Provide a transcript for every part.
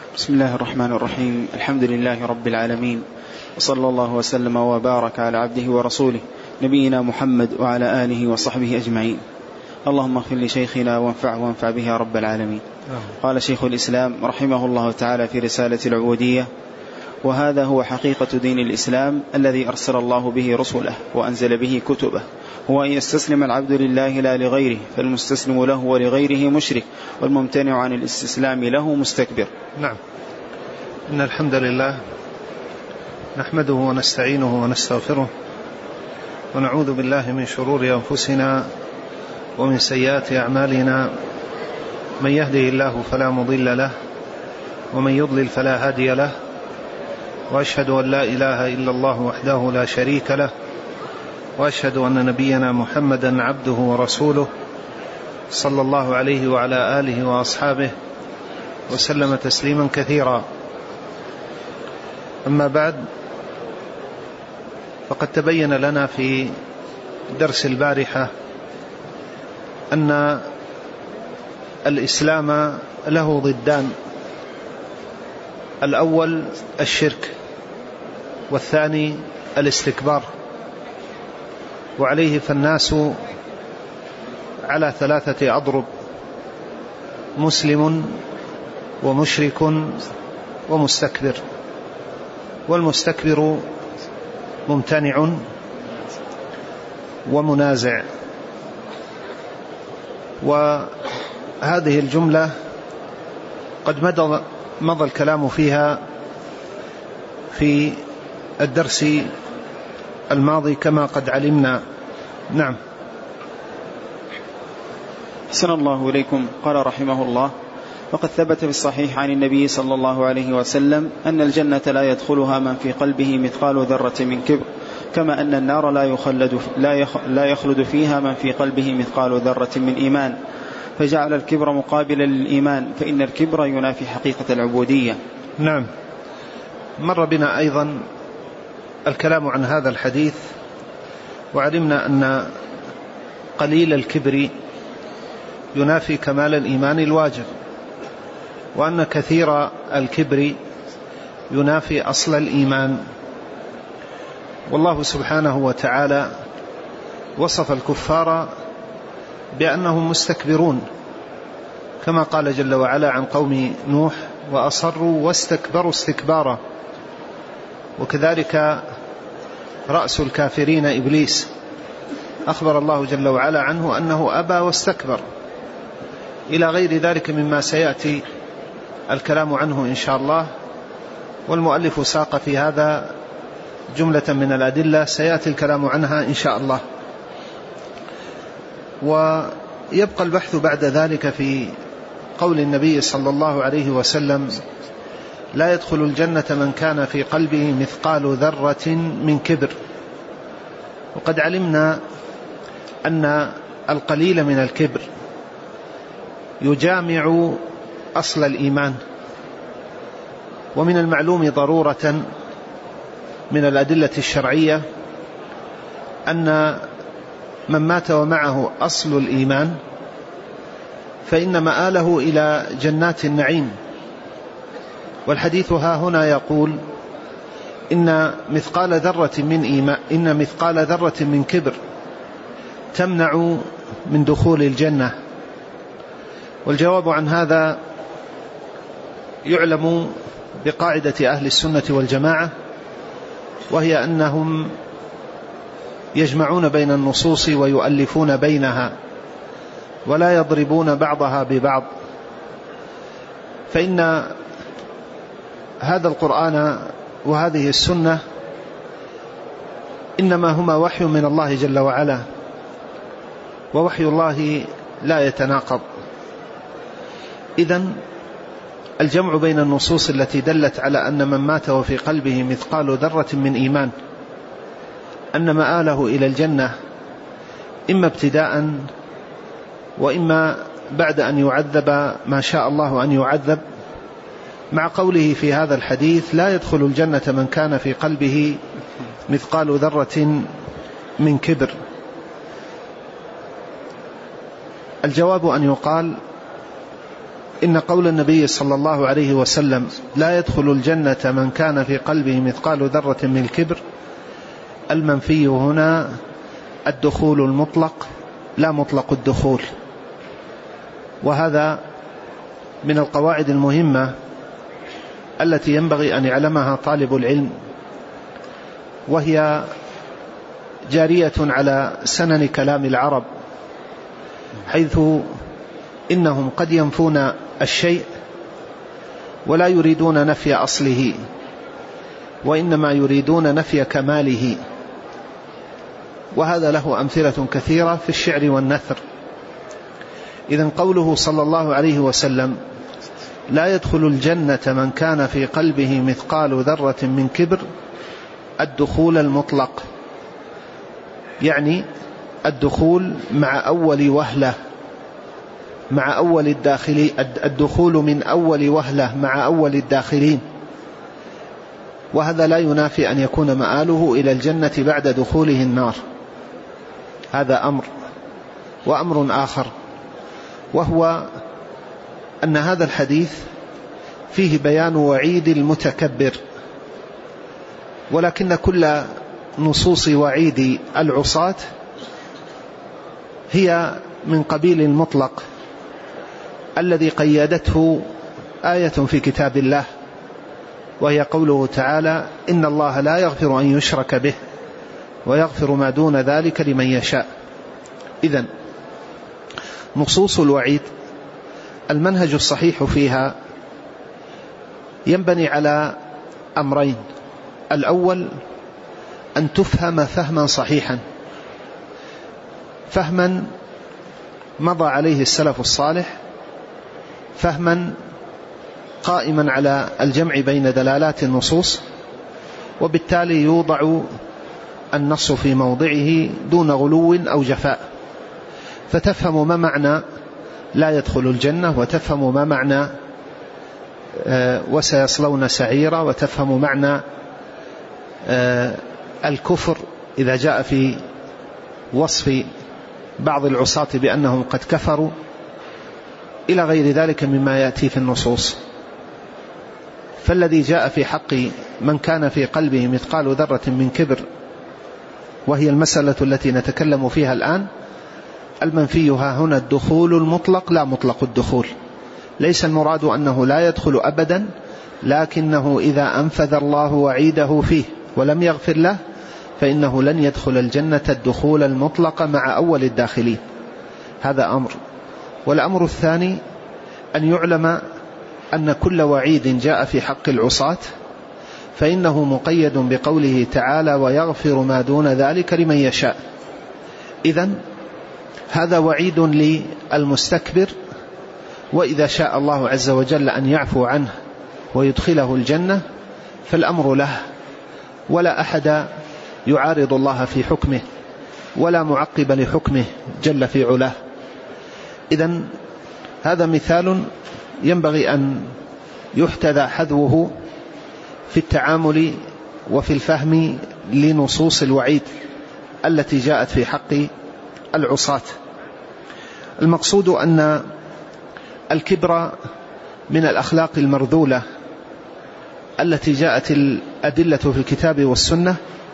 بسم الله الرحمن الرحيم. الحمد لله رب العالمين، وصلى الله وسلم وبارك على عبده ورسوله نبينا محمد وعلى آله وصحبه أجمعين. اللهم اغفر لشيخنا وانفع به يا رب العالمين. قال شيخ الإسلام رحمه الله تعالى في رسالة العبودية: وهذا هو حقيقة دين الإسلام الذي أرسل الله به رسله وأنزل به كتبه، هو أن يستسلم العبد لله لا لغيره، فالمستسلم له ولغيره مشرك، والممتنع عن الاستسلام له مستكبر. نعم. إن الحمد لله نحمده ونستعينه ونستغفره، ونعوذ بالله من شرور أنفسنا ومن سيئات أعمالنا، من يهده الله فلا مضل له، ومن يضلل فلا هادي له، وأشهد أن لا إله إلا الله وحده لا شريك له، وأشهد أن نبينا محمدا عبده ورسوله صلى الله عليه وعلى آله وأصحابه وسلم تسليما كثيرا. أما بعد، فقد تبين لنا في درس البارحة أن الإسلام له ضدان: الأول الشرك، والثاني الاستكبار. وعليه فالناس على 3 أضرب: مسلم ومشرك ومستكبر. والمستكبر ممتنع ومنازع. وهذه الجملة قد مضى الكلام فيها في الدرس الماضي كما قد علمنا. نعم. أحسن الله إليكم. قال رحمه الله: وقد ثبت في الصحيح عن النبي صلى الله عليه وسلم أن الجنة لا يدخلها من في قلبه مثقال ذرة من كبر، كما أن النار لا يخلد فيها من في قلبه مثقال ذرة من إيمان، فجعل الكبر مقابلا للإيمان، فإن الكبر ينافي حقيقة العبودية. نعم. مر بنا أيضا الكلام عن هذا الحديث، وعلمنا أن قليل الكبر ينافي كمال الإيمان الواجب، وأن كثير الكبر ينافي أصل الإيمان. والله سبحانه وتعالى وصف الكفار بأنهم مستكبرون، كما قال جل وعلا عن قوم نوح: وأصروا واستكبروا استكبارا. وكذلك رأس الكافرين إبليس، أخبر الله جل وعلا عنه أنه أبى واستكبر، إلى غير ذلك مما سيأتي الكلام عنه إن شاء الله. والمؤلف ساق في هذا جملة من الأدلة سيأتي الكلام عنها إن شاء الله. ويبقى البحث بعد ذلك في قول النبي صلى الله عليه وسلم: لا يدخل الجنة من كان في قلبه مثقال ذرة من كبر. وقد علمنا أن القليل من الكبر يجامع أصل الإيمان. ومن المعلوم ضرورة من الأدلة الشرعية أن من مات ومعه أصل الإيمان فإن مآله إلى جنات النعيم. والحديث ها هنا يقول: إن مثقال ذرة من كبر تمنع من دخول الجنة. والجواب عن هذا يعلم بقاعدة أهل السنة والجماعة، وهي أنهم يجمعون بين النصوص ويؤلفون بينها، ولا يضربون بعضها ببعض. فإن هذا القرآن وهذه السنة إنما هما وحي من الله جل وعلا، ووحي الله لا يتناقض. إذن الجمع بين النصوص التي دلت على أن من مات وفي قلبه مثقال ذرة من إيمان أن مآله إلى الجنة، إما ابتداء وإما بعد أن يعذب ما شاء الله أن يعذب، مع قوله في هذا الحديث: لا يدخل الجنة من كان في قلبه مثقال ذرة من كبر. الجواب أن يقال: إن قول النبي صلى الله عليه وسلم لا يدخل الجنة من كان في قلبه مثقال ذرة من الكبر، المنفي هنا الدخول المطلق لا مطلق الدخول. وهذا من القواعد المهمة التي ينبغي أن يعلمها طالب العلم، وهي جارية على سنن كلام العرب، حيث إنهم قد ينفون الشيء ولا يريدون نفي أصله، وإنما يريدون نفي كماله. وهذا له أمثلة كثيرة في الشعر والنثر. إذن قوله صلى الله عليه وسلم لا يدخل الجنة من كان في قلبه مثقال ذرة من كبر، الدخول المطلق، يعني الدخول مع أول وهلة، مع أول الداخلين، الدخول من أول وهلة مع أول الداخلين. وهذا لا ينافي أن يكون مآله إلى الجنة بعد دخوله النار. هذا أمر. وأمر آخر، وهو أن هذا الحديث فيه بيان وعيد المتكبر، ولكن كل نصوص وعيد العصاة هي من قبيل المطلق الذي قيدته آية في كتاب الله، وهي قوله تعالى إن الله لا يغفر أن يشرك به ويغفر ما دون ذلك لمن يشاء. إذن نصوص الوعيد المنهج الصحيح فيها ينبني على أمرين: الأول أن تفهم فهما صحيحا، فهما مضى عليه السلف الصالح، فهما قائما على الجمع بين دلالات النصوص، وبالتالي يوضع النص في موضعه دون غلو أو جفاء، فتفهم ما معنى لا يدخل الجنة، وتفهم ما معنى وسيصلون سعيرا، وتفهم معنى الكفر إذا جاء في وصف بعض العصاة بأنهم قد كفروا، إلى غير ذلك مما يأتي في النصوص. فالذي جاء في حق من كان في قلبه مثقال ذرة من كبر، وهي المسألة التي نتكلم فيها الآن، المنفي ها هنا الدخول المطلق لا مطلق الدخول. ليس المراد أنه لا يدخل أبدا، لكنه إذا أنفذ الله وعيده فيه ولم يغفر له فإنه لن يدخل الجنة الدخول المطلق مع أول الداخلين. هذا أمر. والأمر الثاني أن يعلم أن كل وعيد جاء في حق العصاة فإنه مقيد بقوله تعالى ويغفر ما دون ذلك لمن يشاء. إذن هذا وعيد للمستكبر، وإذا شاء الله عز وجل أن يعفو عنه ويدخله الجنة فالأمر له، ولا أحد يعارض الله في حكمه ولا معقب لحكمه جل في علاه. إذن هذا مثال ينبغي أن يحتذى حذوه في التعامل وفي الفهم لنصوص الوعيد التي جاءت في حق العصاة. المقصود أن الكبر من الأخلاق المرذولة التي جاءت الأدلة في الكتاب والسنة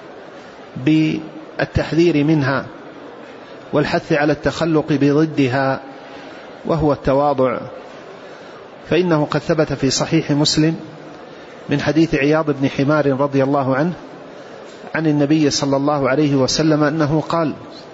بالتحذير منها والحث على التخلق بضدها، وهو التواضع. فإنه قد ثبت في صحيح مسلم من حديث عياض بن حمار رضي الله عنه عن النبي صلى الله عليه وسلم أنه قال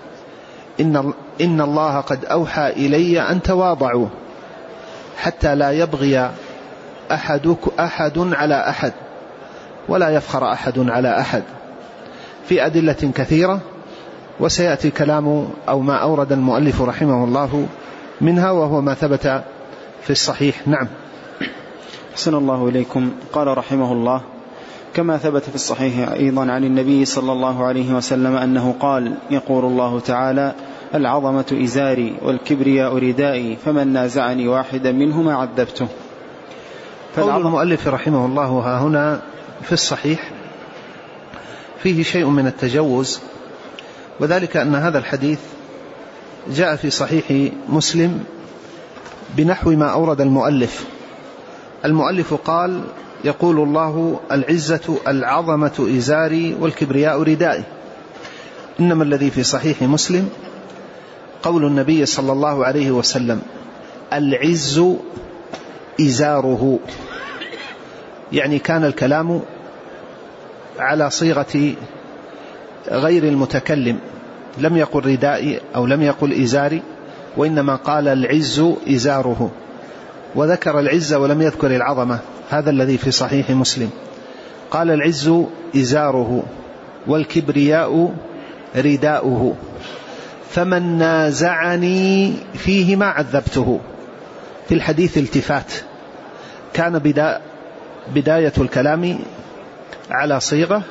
إن الله قد أوحى إلي أن تواضعوا حتى لا يبغي أحد على أحد ولا يفخر أحد على أحد، في أدلة كثيرة، وسيأتي كلام أو ما أورد المؤلف رحمه الله منها، وهو ما ثبت في الصحيح. نعم. أحسن الله إليكم. قال رحمه الله: كما ثبت في الصحيح أيضا عن النبي صلى الله عليه وسلم أنه قال: يقول الله تعالى: العظمة إزاري والكبرياء ردائي فمن نازعني واحدا منهما عذبته. قول المؤلف رحمه الله ها هنا في الصحيح فيه شيء من التجوز، وذلك أن هذا الحديث جاء في صحيح مسلم بنحو ما أورد المؤلف. المؤلف قال: يقول الله: العزة العظمة إزاري والكبرياء ردائي. إنما الذي في صحيح مسلم قول النبي صلى الله عليه وسلم: العز إزاره، يعني كان الكلام على صيغة غير المتكلم، لم يقل ردائي أو لم يقل إزاري، وإنما قال العز إزاره، وذكر العز ولم يذكر العظمة. هذا الذي في صحيح مسلم. قال: العز إزاره والكبرياء رداؤه، فمن نازعني فيهما عذبته. في الحديث التفات، كان بداية الكلام على صيغة،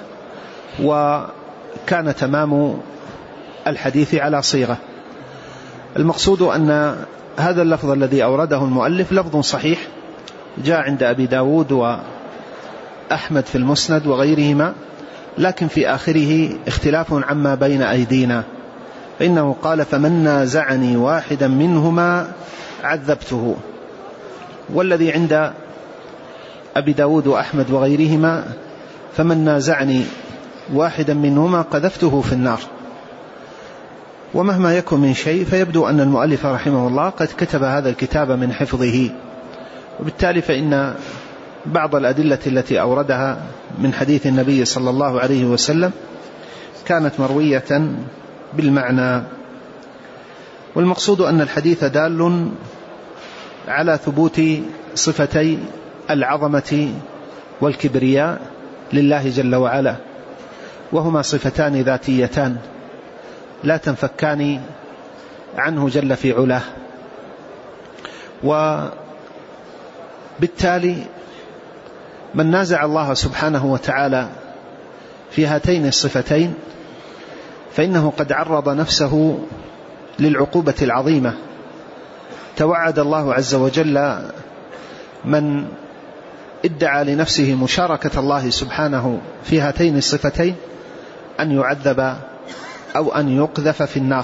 وكان تمام الحديث على صيغة. المقصود أن هذا اللفظ الذي أورده المؤلف لفظ صحيح، جاء عند أبي داود وأحمد في المسند وغيرهما، لكن في آخره اختلاف عما بين أيدينا، فإنه قال: فمن نازعني واحدا منهما عذبته. والذي عند أبي داود وأحمد وغيرهما: فمن نازعني واحدا منهما قذفته في النار. ومهما يكن من شيء، فيبدو أن المؤلف رحمه الله قد كتب هذا الكتاب من حفظه، وبالتالي فإن بعض الأدلة التي أوردها من حديث النبي صلى الله عليه وسلم كانت مروية بالمعنى. والمقصود أن الحديث دال على ثبوت صفتي العظمة والكبرياء لله جل وعلا، وهما صفتان ذاتيتان لا تنفكان عنه جل في علاه. وبالتالي من نازع الله سبحانه وتعالى في هاتين الصفتين فإنه قد عرض نفسه للعقوبة العظيمة. توعد الله عز وجل من ادعى لنفسه مشاركة الله سبحانه في هاتين الصفتين أن يعذب أو أن يقذف في النار.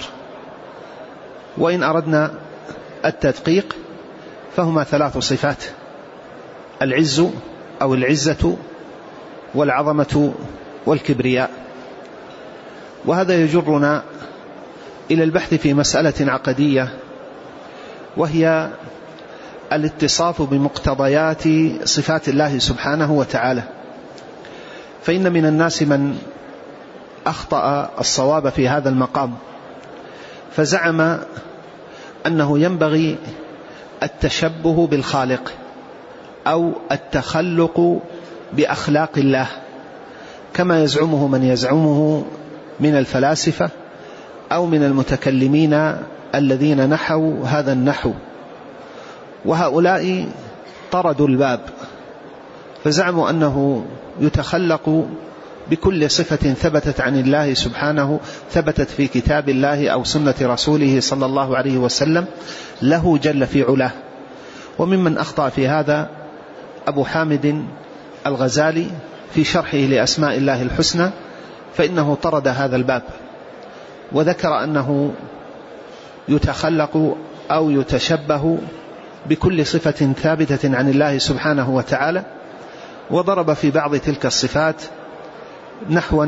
وإن أردنا التدقيق فهما 3 صفات: العز أو العزة والعظمة والكبرياء. وهذا يجرنا إلى البحث في مسألة عقدية، وهي الاتصاف بمقتضيات صفات الله سبحانه وتعالى. فإن من الناس من أخطأ الصواب في هذا المقام، فزعم أنه ينبغي التشبه بالخالق أو التخلق بأخلاق الله، كما يزعمه من يزعمه من الفلاسفة أو من المتكلمين الذين نحوا هذا النحو. وهؤلاء طردوا الباب، فزعموا أنه يتخلق بكل صفة ثبتت عن الله سبحانه، ثبتت في كتاب الله أو سنة رسوله صلى الله عليه وسلم له جل في علاه. وممن أخطأ في هذا أبو حامد الغزالي في شرحه لأسماء الله الحسنى، فإنه طرد هذا الباب وذكر أنه يتخلق أو يتشبه بكل صفة ثابتة عن الله سبحانه وتعالى، وضرب في بعض تلك الصفات نحوا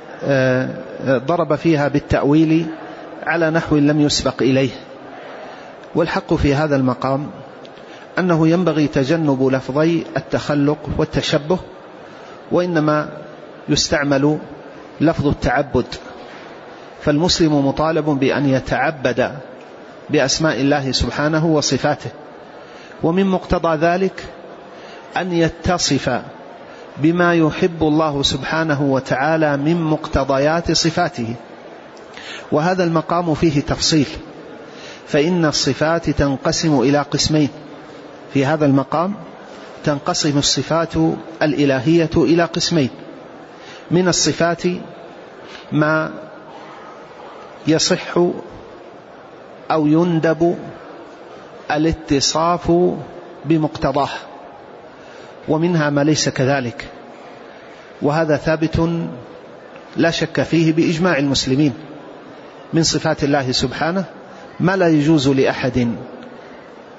ضرب فيها بالتأويل على نحو لم يسبق إليه. والحق في هذا المقام أنه ينبغي تجنب لفظي التخلق والتشبه، وإنما يستعمل لفظ التعبد. فالمسلم مطالب بأن يتعبد بأسماء الله سبحانه وصفاته، ومن مقتضى ذلك أن يتصف بما يحب الله سبحانه وتعالى من مقتضيات صفاته. وهذا المقام فيه تفصيل، فإن الصفات تنقسم إلى قسمين. في هذا المقام تنقسم الصفات الإلهية إلى قسمين: من الصفات ما يصح أو يندب الاتصاف بمقتضاه، ومنها ما ليس كذلك، وهذا ثابت لا شك فيه بإجماع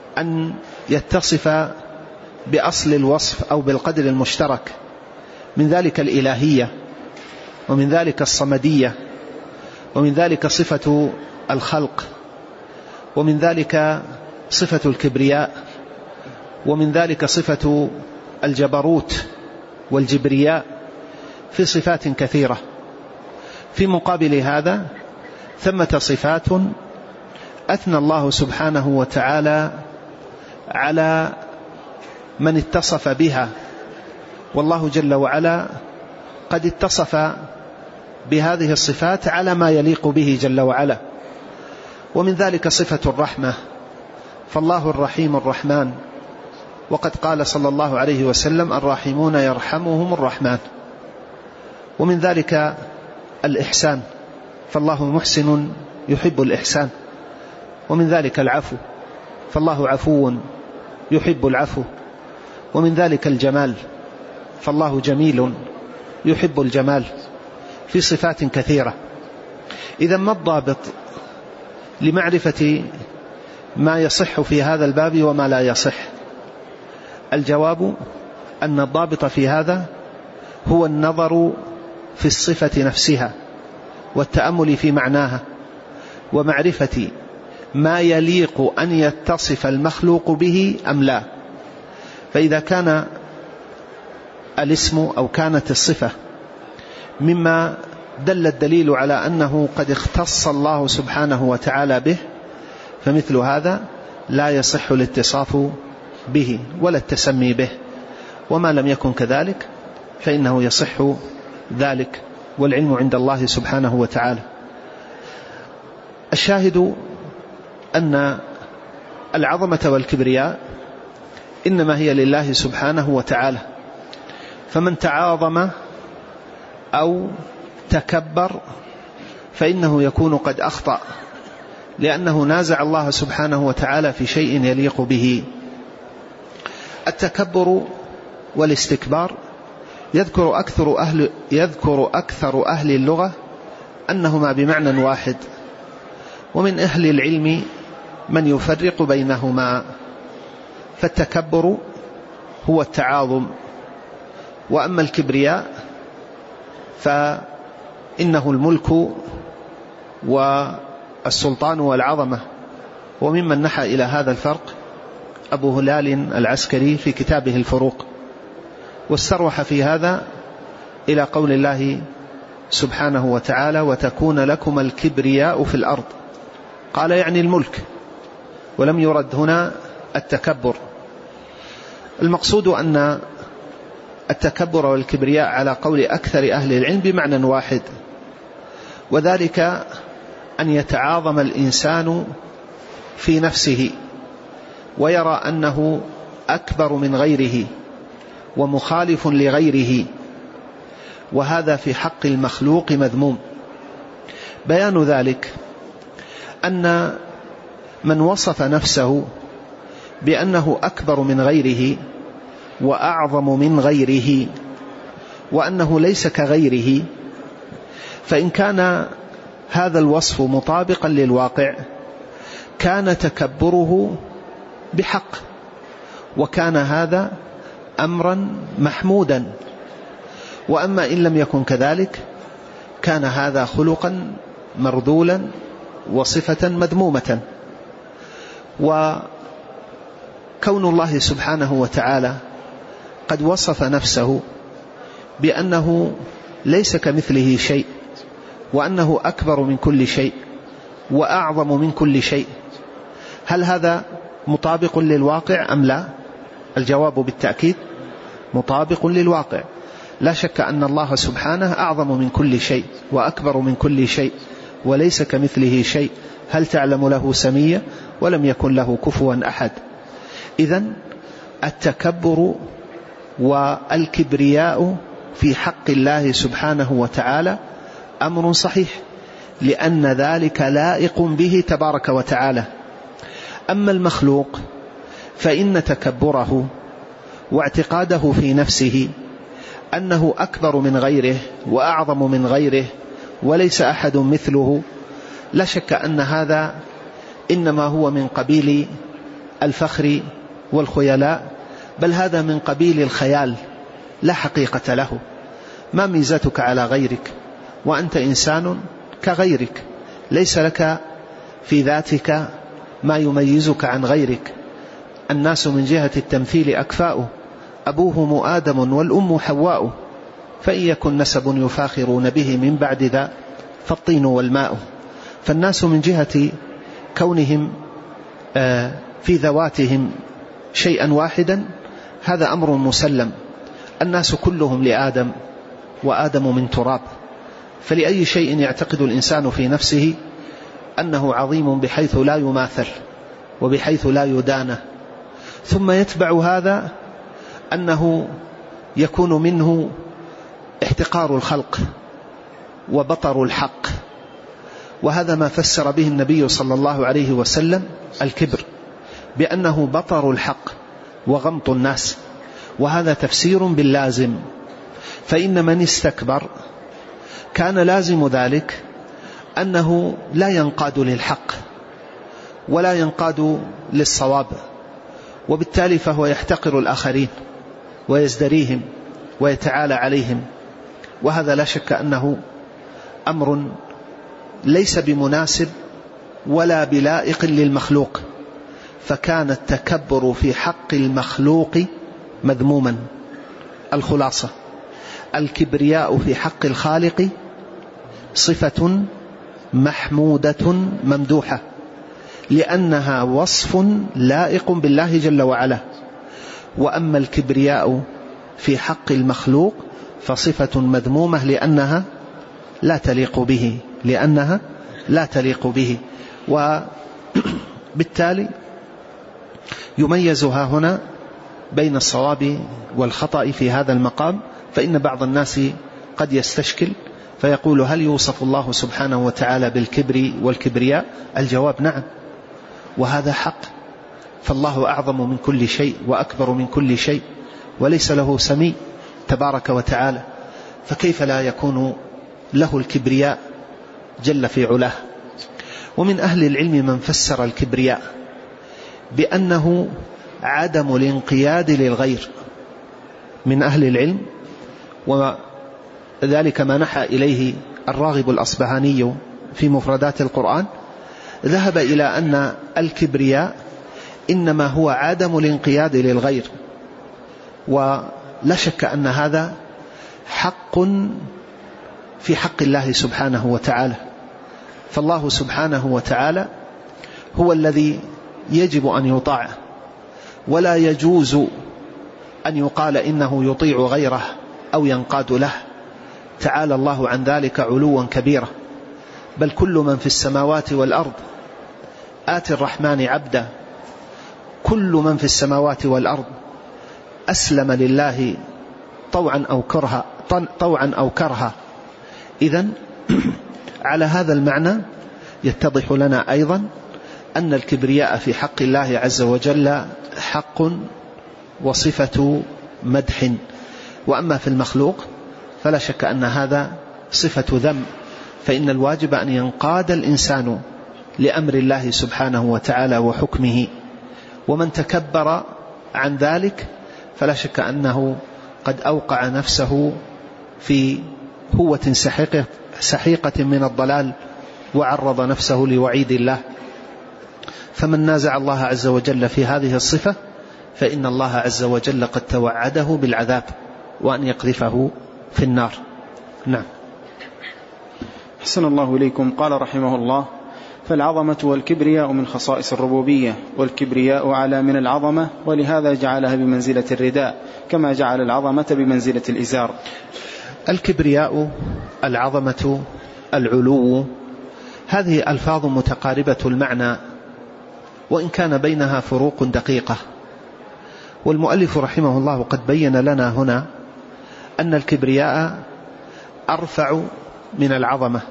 أن يتصف بأصل الوصف أو بالقدر المشترك، من ذلك الإلهية، ومن ذلك الصمدية، ومن ذلك صفة الخلق، ومن ذلك صفة الكبرياء، ومن ذلك صفة الجبروت والجبرياء، في صفات كثيرة. في مقابل هذا ثمة صفات أثنى الله سبحانه وتعالى على من اتصف بها، والله جل وعلا قد اتصف بهذه الصفات على ما يليق به جل وعلا. ومن ذلك صفة الرحمة، فالله الرحيم الرحمن، وقد قال صلى الله عليه وسلم: الراحمون يرحمهم الرحمن. ومن ذلك الإحسان، فالله محسن يحب الإحسان. ومن ذلك العفو، فالله عفو يحب العفو. ومن ذلك الجمال، فالله جميل يحب الجمال، في صفات كثيرة. إذا ما الضابط لمعرفة ما يصح في هذا الباب وما لا يصح؟ الجواب أن الضابط في هذا هو النظر في الصفة نفسها، والتأمل في معناها، ومعرفة ما يليق أن يتصف المخلوق به أم لا. فإذا كان الاسم أو كانت الصفة مما دل الدليل على أنه قد اختص الله سبحانه وتعالى به، فمثل هذا لا يصح الاتصاف به ولا التسمي به. وما لم يكن كذلك فإنه يصح ذلك، والعلم عند الله سبحانه وتعالى. الشاهد أن العظمة والكبرياء إنما هي لله سبحانه وتعالى، فمن تعاظم أو تكبر فإنه يكون قد أخطأ، لأنه نازع الله سبحانه وتعالى في شيء يليق به. التكبر والاستكبار يذكر أكثر أهل اللغة أنهما بمعنى واحد، ومن أهل العلم من يفرق بينهما. فالتكبر هو التعاظم، وأما الكبرياء فإنه الملك والسلطان والعظمة. وممن نحى إلى هذا الفرق أبو هلال العسكري في كتابه الفروق، واستروح في هذا إلى قول الله سبحانه وتعالى: وتكون لكم الكبرياء في الأرض. قال يعني الملك، ولم يرد هنا التكبر. المقصود أن التكبر والكبرياء على قول أكثر أهل العلم بمعنى واحد، وذلك أن يتعاظم الإنسان في نفسه ويرى أنه أكبر من غيره ومخالف لغيره، وهذا في حق المخلوق مذموم. بيان ذلك أن من وصف نفسه بأنه أكبر من غيره وأعظم من غيره وأنه ليس كغيره، فإن كان هذا الوصف مطابقا للواقع كان تكبره بحق، وكان هذا أمرا محمودا. وأما إن لم يكن كذلك كان هذا خلقا مرذولا وصفة مذمومة. وكون الله سبحانه وتعالى قد وصف نفسه بأنه ليس كمثله شيء، وأنه أكبر من كل شيء وأعظم من كل شيء، هل هذا مطابق للواقع أم لا؟ الجواب بالتأكيد مطابق للواقع. لا شك أن الله سبحانه أعظم من كل شيء وأكبر من كل شيء وليس كمثله شيء، هل تعلم له سمية؟ ولم يكن له كفوا أحد. إذن التكبر والكبرياء في حق الله سبحانه وتعالى أمر صحيح، لأن ذلك لائق به تبارك وتعالى. أما المخلوق فإن تكبره واعتقاده في نفسه أنه أكبر من غيره وأعظم من غيره وليس أحد مثله، لا شك أن هذا إنما هو من قبيل الفخر والخيلاء، بل هذا من قبيل الخيال لا حقيقة له. ما ميزتك على غيرك وأنت إنسان كغيرك، ليس لك في ذاتك ما يميزك عن غيرك. الناس من جهة التمثيل أكفاء، أبوهم آدم والأم حواء، فإن يكن نسب يفاخرون به من بعد ذا فالطين والماء. فالناس من جهة كونهم في ذواتهم شيئا واحدا هذا أمر مسلم، الناس كلهم لآدم وآدم من تراب، فلأي شيء يعتقد الإنسان في نفسه أنه عظيم بحيث لا يماثل وبحيث لا يدانى. ثم يتبع هذا أنه يكون منه احتقار الخلق وبطر الحق، وهذا ما فسر به النبي صلى الله عليه وسلم الكبر بأنه بطر الحق وغمط الناس، وهذا تفسير باللازم. فإن من استكبر كان لازم ذلك أنه لا ينقاد للحق ولا ينقاد للصواب، وبالتالي فهو يحتقر الآخرين ويزدريهم ويتعالى عليهم، وهذا لا شك أنه أمر ليس بمناسب ولا بلائق للمخلوق. فكان التكبر في حق المخلوق مذموما. الخلاصة: الكبرياء في حق الخالق صفة محمودة ممدوحة، لأنها وصف لائق بالله جل وعلا. وأما الكبرياء في حق المخلوق فصفة مذمومة لأنها لا تليق به، وبالتالي يميزها هنا بين الصواب والخطأ في هذا المقام. فإن بعض الناس قد يستشكل فيقول: هل يوصف الله سبحانه وتعالى بالكبر والكبرياء؟ الجواب: نعم، وهذا حق، فالله أعظم من كل شيء وأكبر من كل شيء، وليس له سمي تبارك وتعالى، فكيف لا يكون له الكبرياء جل في علاه. ومن أهل العلم من فسر الكبرياء بأنه عدم الانقياد للغير من أهل العلم، وذلك ما نحى إليه الراغب الأصبهاني في مفردات القرآن. ذهب إلى أن الكبرياء إنما هو عدم الانقياد للغير، ولا شك أن هذا حق في حق الله سبحانه وتعالى. فالله سبحانه وتعالى هو الذي يجب أن يطاع، ولا يجوز أن يقال إنه يطيع غيره أو ينقاد له. تعالى الله عن ذلك علوا كبيرا. بل كل من في السماوات والأرض آتي الرحمن عبدا، كل من في السماوات والأرض أسلم لله طوعا أو كرها. إذن على هذا المعنى يتضح لنا أيضا أن الكبرياء في حق الله عز وجل حق وصفة مدح، وأما في المخلوق فلا شك أن هذا صفة ذم. فإن الواجب أن ينقاد الإنسان لأمر الله سبحانه وتعالى وحكمه، ومن تكبر عن ذلك فلا شك أنه قد أوقع نفسه في هوة سحيقة من الضلال، وعرض نفسه لوعيد الله. فمن نازع الله عز وجل في هذه الصفة فإن الله عز وجل قد توعده بالعذاب وأن يقذفه في النار. نعم. أحسن الله إليكم. قال رحمه الله: فالعظمة والكبرياء من خصائص الربوبية، والكبرياء أعلى من العظمة، ولهذا جعلها بمنزلة الرداء كما جعل العظمة بمنزلة الإزار. الكبرياء، العظمة، العلو، هذه ألفاظ متقاربة المعنى وإن كان بينها فروق دقيقة. والمؤلف رحمه الله قد بين لنا هنا أن الكبرياء أرفع من العظمة،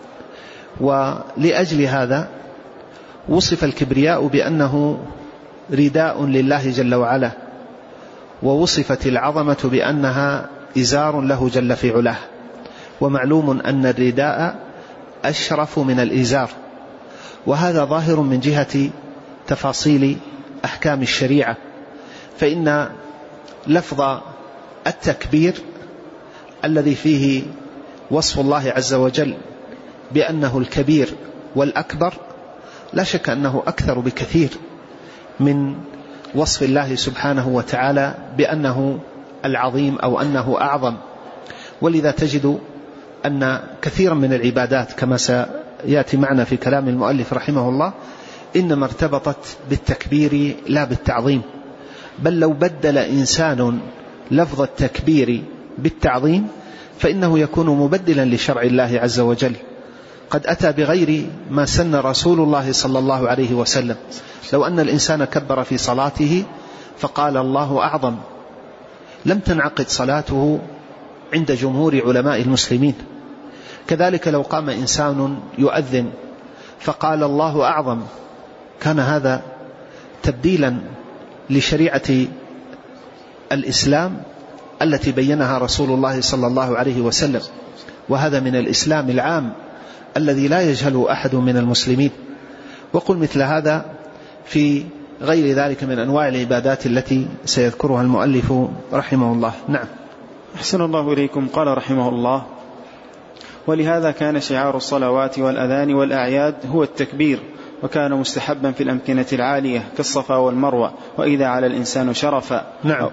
ولأجل هذا وصف الكبرياء بأنه رداء لله جل وعلا، ووصفت العظمة بأنها إزار له جل في علاه. ومعلوم أن الرداء أشرف من الإزار، وهذا ظاهر من جهة تفاصيل أحكام الشريعة، فإن لفظ التكبير الذي فيه وصف الله عز وجل بأنه الكبير والأكبر لا شك أنه أكثر بكثير من وصف الله سبحانه وتعالى بأنه العظيم أو أنه أعظم. ولذا تجد أن كثيرا من العبادات كما سيأتي معنا في كلام المؤلف رحمه الله إنما ارتبطت بالتكبير لا بالتعظيم، بل لو بدل إنسان لفظ التكبير بالتعظيم فإنه يكون مبدلا لشرع الله عز وجل، قد أتى بغير ما سن رسول الله صلى الله عليه وسلم. لو أن الإنسان كبر في صلاته فقال الله أعظم لم تنعقد صلاته عند جمهور علماء المسلمين. كذلك لو قام إنسان يؤذن فقال الله أعظم كان هذا تبديلا لشريعة الإسلام التي بينها رسول الله صلى الله عليه وسلم، وهذا من الإسلام العام الذي لا يجهله أحد من المسلمين. وقل مثل هذا في غير ذلك من أنواع العبادات التي سيذكرها المؤلف رحمه الله. نعم. أحسن الله إليكم. قال رحمه الله: ولهذا كان شعار الصلوات والأذان والأعياد هو التكبير، وكان مستحبا في الأمكنة العالية كالصفا والمروة وإذا على الإنسان شرفا. نعم.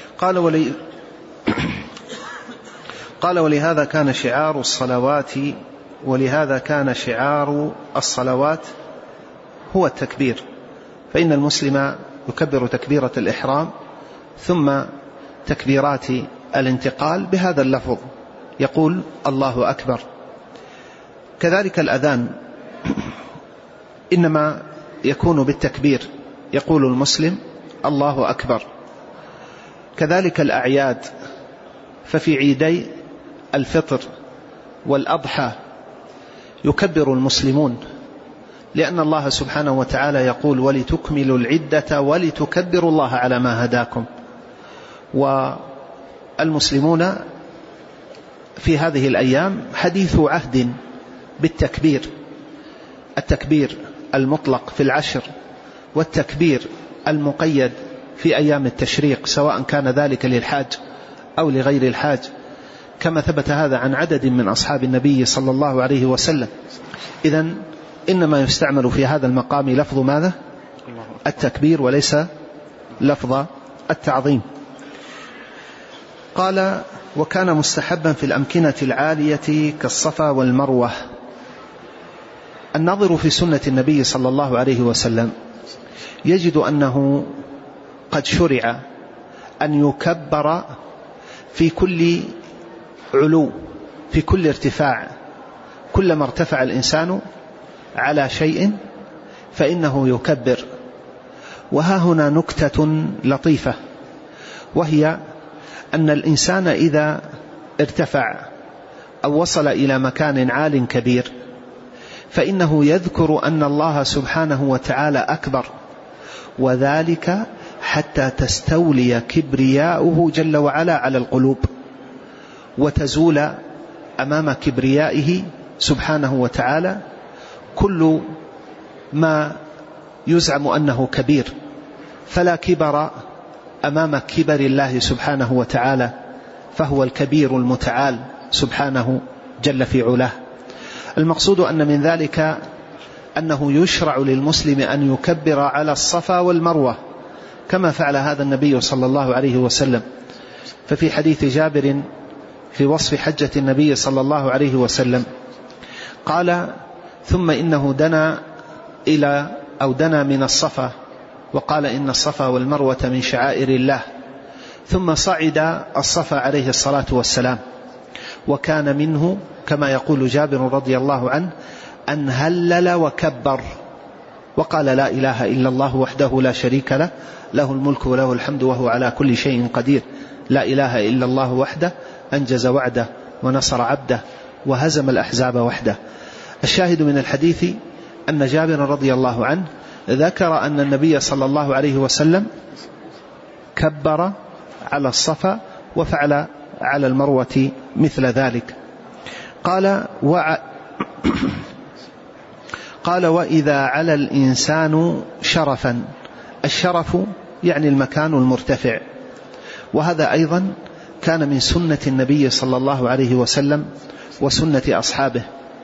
قال ولهذا كان شعار الصلوات الصلوات هو التكبير، فإن المسلم يكبر تكبيرة الإحرام ثم تكبيرات الانتقال بهذا اللفظ يقول الله أكبر. كذلك الأذان إنما يكون بالتكبير، يقول المسلم الله أكبر. كذلك الأعياد، ففي عيدي الفطر والأضحى يكبر المسلمون، لأن الله سبحانه وتعالى يقول ولتكملوا العدة ولتكبروا الله على ما هداكم. والمسلمون في هذه الأيام حديث عهد بالتكبير، التكبير المطلق في العشر والتكبير المقيد في أيام التشريق، سواء كان ذلك للحاج أو لغير الحاج، كما ثبت هذا عن عدد من أصحاب النبي صلى الله عليه وسلم. إذن إنما يستعمل في هذا المقام لفظ ماذا؟ التكبير وليس لفظ التعظيم. قال وكان مستحبا في الأمكنة العالية كالصفا والمروة. الناظر في سنة النبي صلى الله عليه وسلم يجد أنه قد شرع أن يكبر في كل علو، في كل ارتفاع، كلما ارتفع الإنسان على شيء فإنه يكبر. وها هنا نكتة لطيفة، وهي أن الإنسان إذا ارتفع أو وصل إلى مكان عال كبير فإنه يذكر أن الله سبحانه وتعالى أكبر، وذلك حتى تستولي كبرياؤه جل وعلا على القلوب وتزول أمام كبريائه سبحانه وتعالى كل ما يزعم أنه كبير، فلا كبر أمام كبر الله سبحانه وتعالى، فهو الكبير المتعال سبحانه جل في علاه. المقصود أن من ذلك أنه يشرع للمسلم أن يكبر على الصفا والمروة كما فعل هذا النبي صلى الله عليه وسلم. ففي حديث جابر في وصف حجة النبي صلى الله عليه وسلم قال ثم إنه دنا من الصفا وقال إن الصفا والمروة من شعائر الله، ثم صعد الصفا عليه الصلاة والسلام، وكان منه كما يقول جابر رضي الله عنه أن هلل وكبر وقال لا إله إلا الله وحده لا شريك له، له الملك وله الحمد وهو على كل شيء قدير، لا إله إلا الله وحده أنجز وعده ونصر عبده وهزم الأحزاب وحده. الشاهد من الحديث أن جابر رضي الله عنه ذكر أن النبي صلى الله عليه وسلم كبر على الصفا وفعل على المروة مثل ذلك. قال وإذا على الإنسان شرفا، الشرف يعني المكان المرتفع، وهذا أيضا كان من سنة النبي صلى الله عليه وسلم وسنة أصحابه.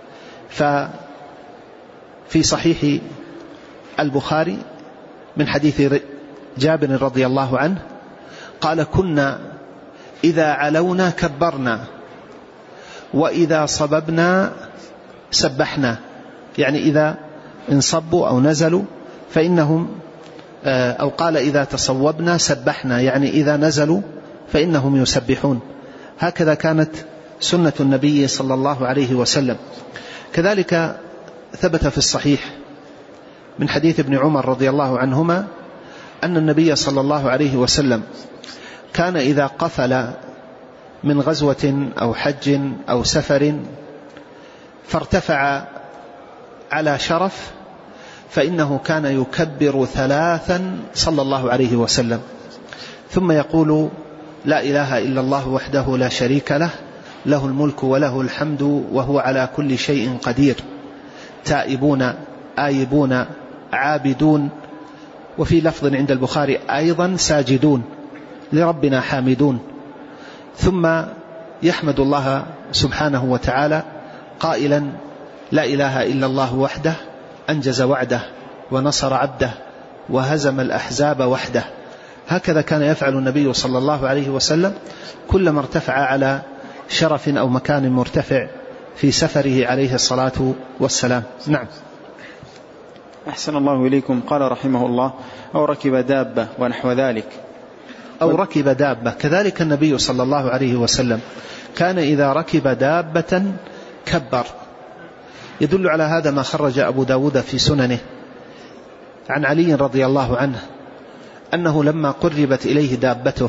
ففي صحيح البخاري من حديث جابر رضي الله عنه قال: كنا إذا علونا كبرنا وإذا صببنا سبحنا، يعني إذا انصبوا أو نزلوا فإنهم، أو قال إذا تصوبنا سبحنا، يعني إذا نزلوا فإنهم يسبحون. هكذا كانت سنة النبي صلى الله عليه وسلم. كذلك ثبت في الصحيح من حديث ابن عمر رضي الله عنهما أن النبي صلى الله عليه وسلم كان إذا قفل من غزوة أو حج أو سفر فارتفع على شرف فإنه كان يكبر 3 صلى الله عليه وسلم، ثم يقول: لا إله إلا الله وحده لا شريك له، له الملك وله الحمد وهو على كل شيء قدير، تائبون آيبون عابدون، وفي لفظ عند البخاري أيضا ساجدون لربنا حامدون. ثم يحمد الله سبحانه وتعالى قائلا: لا إله إلا الله وحده أنجز وعده ونصر عبده وهزم الأحزاب وحده. هكذا كان يفعل النبي صلى الله عليه وسلم كلما ارتفع على شرف أو مكان مرتفع في سفره عليه الصلاة والسلام. نعم. أحسن الله إليكم. قال رحمه الله: أو ركب دابة ونحو ذلك. أو ركب دابة، كذلك النبي صلى الله عليه وسلم كان إذا ركب دابة كبر. يدل على هذا ما خرج أبو داود في سننه عن علي رضي الله عنه أنه لما قربت إليه دابته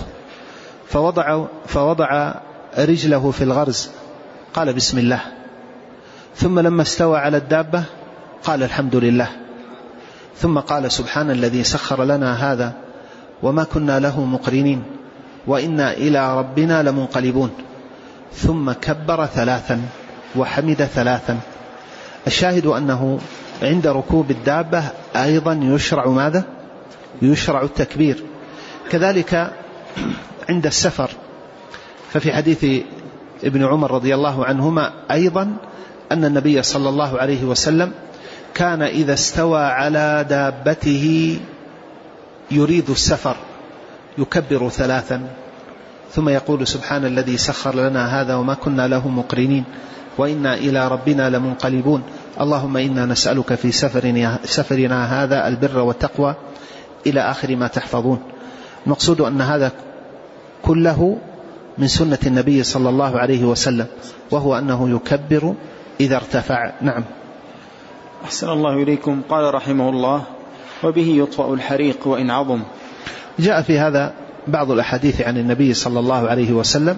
فوضع رجله في الغرز قال: بسم الله، ثم لما استوى على الدابة قال: الحمد لله، ثم قال: سبحان الذي سخر لنا هذا وما كنا له مقرنين وإنا إلى ربنا لمنقلبون، ثم كبر 3 وحمد 3. الشاهد أنه عند ركوب الدابة أيضا يشرع ماذا؟ يشرع التكبير. كذلك عند السفر، ففي حديث ابن عمر رضي الله عنهما أيضا أن النبي صلى الله عليه وسلم كان إذا استوى على دابته يريد السفر يكبر 3 ثم يقول: سبحان الذي سخر لنا هذا وما كنا له مقرنين وإنا إلى ربنا لمنقلبون، اللهم إنا نسألك في سفرنا هذا البر والتقوى، إلى آخر ما تحفظون. المقصود أن هذا كله من سنة النبي صلى الله عليه وسلم، وهو أنه يكبر إذا ارتفع. نعم. أحسن الله إليكم. قال رحمه الله: وبه يطفأ الحريق وإن عظم. جاء في هذا بعض الأحاديث عن النبي صلى الله عليه وسلم،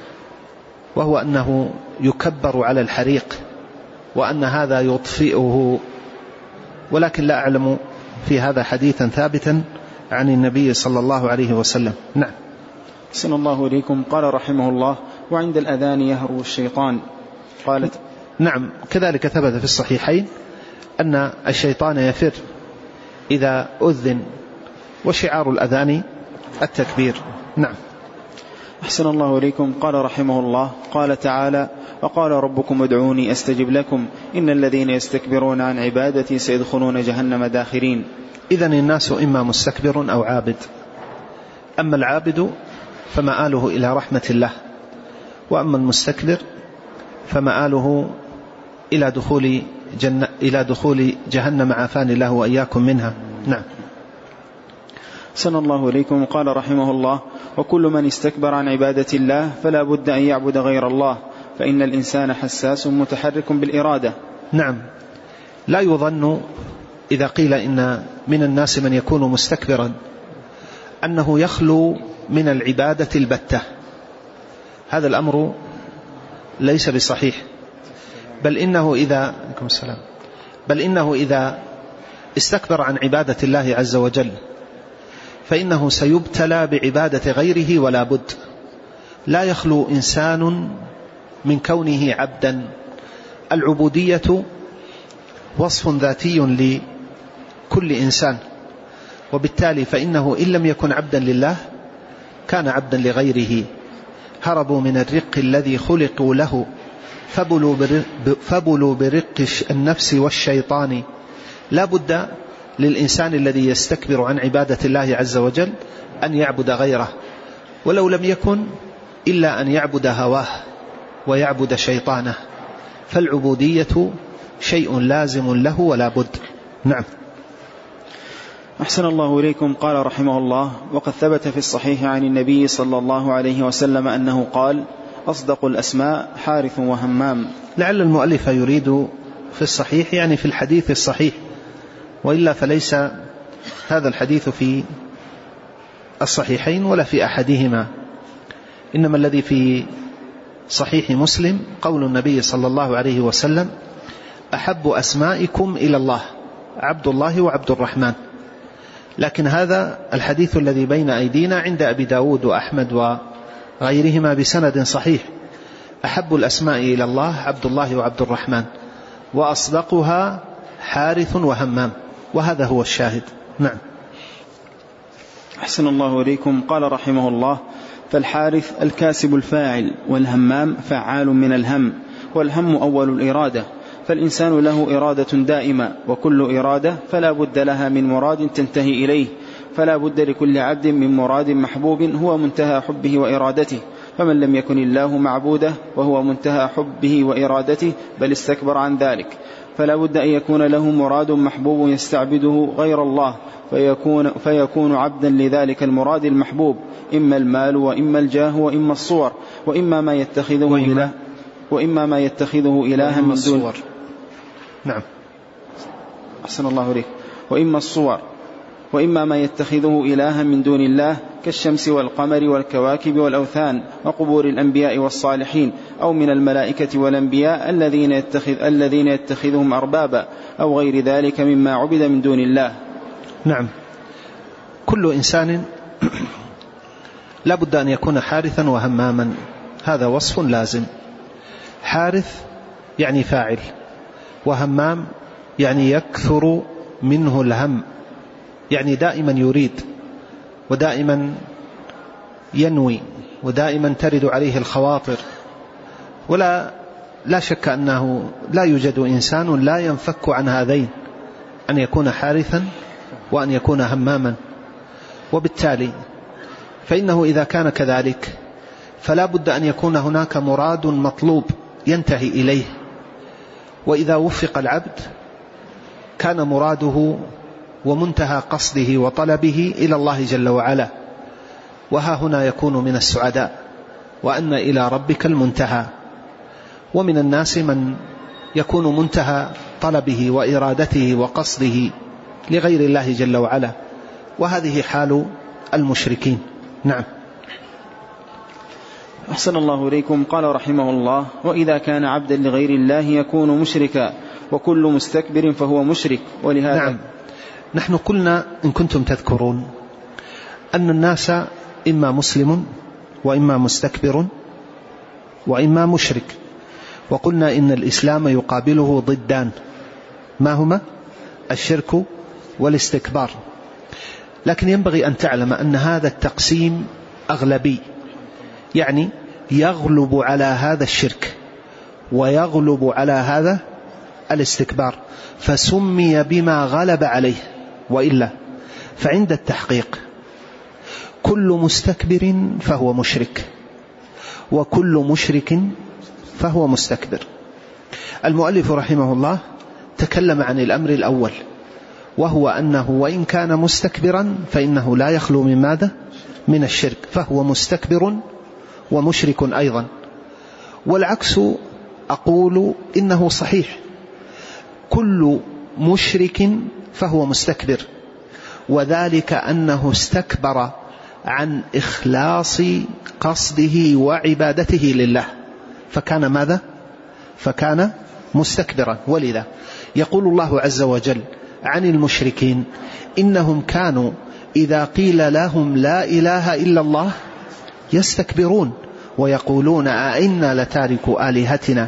وهو أنه يكبر على الحريق وأن هذا يطفئه، ولكن لا أعلم في هذا حديثا ثابتا عن النبي صلى الله عليه وسلم. نعم. أحسن الله إليكم. قال رحمه الله: وعند الأذان يهرو الشيطان. قالت: نعم، كذلك ثبت في الصحيحين أن الشيطان يفر إذا أذن، وشعار الأذان التكبير. نعم. أحسن الله إليكم. قال رحمه الله: قال تعالى: وقال ربكم ادعوني أستجب لكم إن الذين يستكبرون عن عبادتي سيدخلون جهنم داخرين. إذن الناس إما مستكبر أو عابد، أما العابد فمآله إلى رحمة الله، وأما المستكبر فمآله إلى دخول جهنم، عافاني الله وإياكم منها. نعم. أحسن الله إليكم. قال رحمه الله: وكل من استكبر عن عبادة الله فلا بد أن يعبد غير الله، فإن الإنسان حساس متحرك بالإرادة. نعم. لا يظن إذا قيل إن من الناس من يكون مستكبرا أنه يخلو من العبادة البتة، هذا الأمر ليس بصحيح، بل إنه إذا استكبر عن عبادة الله عز وجل فإنه سيبتلى بعبادة غيره ولا بد. لا يخلو إنسان من كونه عبدا. العبودية وصف ذاتي لكل إنسان، وبالتالي فإنه إن لم يكن عبدا لله كان عبدا لغيره. هربوا من الرق الذي خلقوا له فبلوا برق النفس والشيطان. لا بد للإنسان الذي يستكبر عن عبادة الله عز وجل أن يعبد غيره، ولو لم يكن إلا أن يعبد هواه ويعبد شيطانه، فالعبودية شيء لازم له ولا بد. نعم. أحسن الله إليكم. قال رحمه الله: وقد ثبت في الصحيح عن النبي صلى الله عليه وسلم أنه قال: أصدق الأسماء حارث وهمام. لعل المؤلف يريد في الصحيح يعني في الحديث الصحيح، وإلا فليس هذا الحديث في الصحيحين ولا في أحدهما، إنما الذي في صحيح مسلم قول النبي صلى الله عليه وسلم: أحب أسمائكم إلى الله عبد الله وعبد الرحمن. لكن هذا الحديث الذي بين أيدينا عند أبي داود وأحمد وغيرهما بسند صحيح: أحب الأسماء إلى الله عبد الله وعبد الرحمن، وأصدقها حارث وهمام، وهذا هو الشاهد. نعم. أحسن الله إليكم. قال رحمه الله: فالحارث الكاسب الفاعل، والهمام فعال من الهم، والهم أول الإرادة، فالإنسان له إرادة دائمة، وكل إرادة فلا بد لها من مراد تنتهي إليه، فلا بد لكل عبد من مراد محبوب هو منتهى حبه وإرادته، فمن لم يكن الله معبوده وهو منتهى حبه وإرادته بل استكبر عن ذلك، فلا بد أن يكون له مراد محبوب يستعبده غير الله، فيكون عبدا لذلك المراد المحبوب، إما المال وإما الجاه وإما الصور وإما ما يتخذه إلها من دون. نعم. أحسن الله إليك. وإما الصور وإما ما يتخذه إلها من دون الله كالشمس والقمر والكواكب والأوثان وقبور الأنبياء والصالحين، أو من الملائكة والأنبياء الذين يتخذهم أربابا، أو غير ذلك مما عبد من دون الله. نعم. كل إنسان لا بد أن يكون حارثا وهماما، هذا وصف لازم. حارث يعني فاعل، وهمام يعني يكثر منه الهم، يعني دائما يريد ودائما ينوي ودائما ترد عليه الخواطر. لا شك أنه لا يوجد إنسان لا ينفك عن هذين، أن يكون حارثا وأن يكون هماما. وبالتالي فإنه إذا كان كذلك فلا بد أن يكون هناك مراد مطلوب ينتهي إليه، وإذا وفق العبد كان مراده ومنتهى قصده وطلبه إلى الله جل وعلا، وها هنا يكون من السعداء، وأن إلى ربك المنتهى. ومن الناس من يكون منتهى طلبه وإرادته وقصده لغير الله جل وعلا، وهذه حال المشركين. نعم. أحسن الله إليكم. قال رحمه الله: وإذا كان عبدا لغير الله يكون مشركا، وكل مستكبر فهو مشرك. ولهذا نعم. نحن قلنا إن كنتم تذكرون أن الناس إما مسلم وإما مستكبر وإما مشرك، وقلنا إن الإسلام يقابله ضدان، ما هما؟ الشرك والاستكبار. لكن ينبغي أن تعلم أن هذا التقسيم أغلبي، يعني يغلب على هذا الشرك ويغلب على هذا الاستكبار، فسمي بما غلب عليه، وإلا فعند التحقيق كل مستكبر فهو مشرك، وكل مشرك فهو مستكبر. المؤلف رحمه الله تكلم عن الأمر الأول، وهو أنه وإن كان مستكبرا فإنه لا يخلو من ماذا؟ من الشرك، فهو مستكبر ومشرك أيضا. والعكس أقول إنه صحيح، كل مشرك فهو مستكبر، وذلك أنه استكبر عن إخلاص قصده وعبادته لله، فكان ماذا؟ فكان مستكبرا. ولذا يقول الله عز وجل عن المشركين: إنهم كانوا إذا قيل لهم لا إله إلا الله يستكبرون ويقولون أئنا لتاركو آلهتنا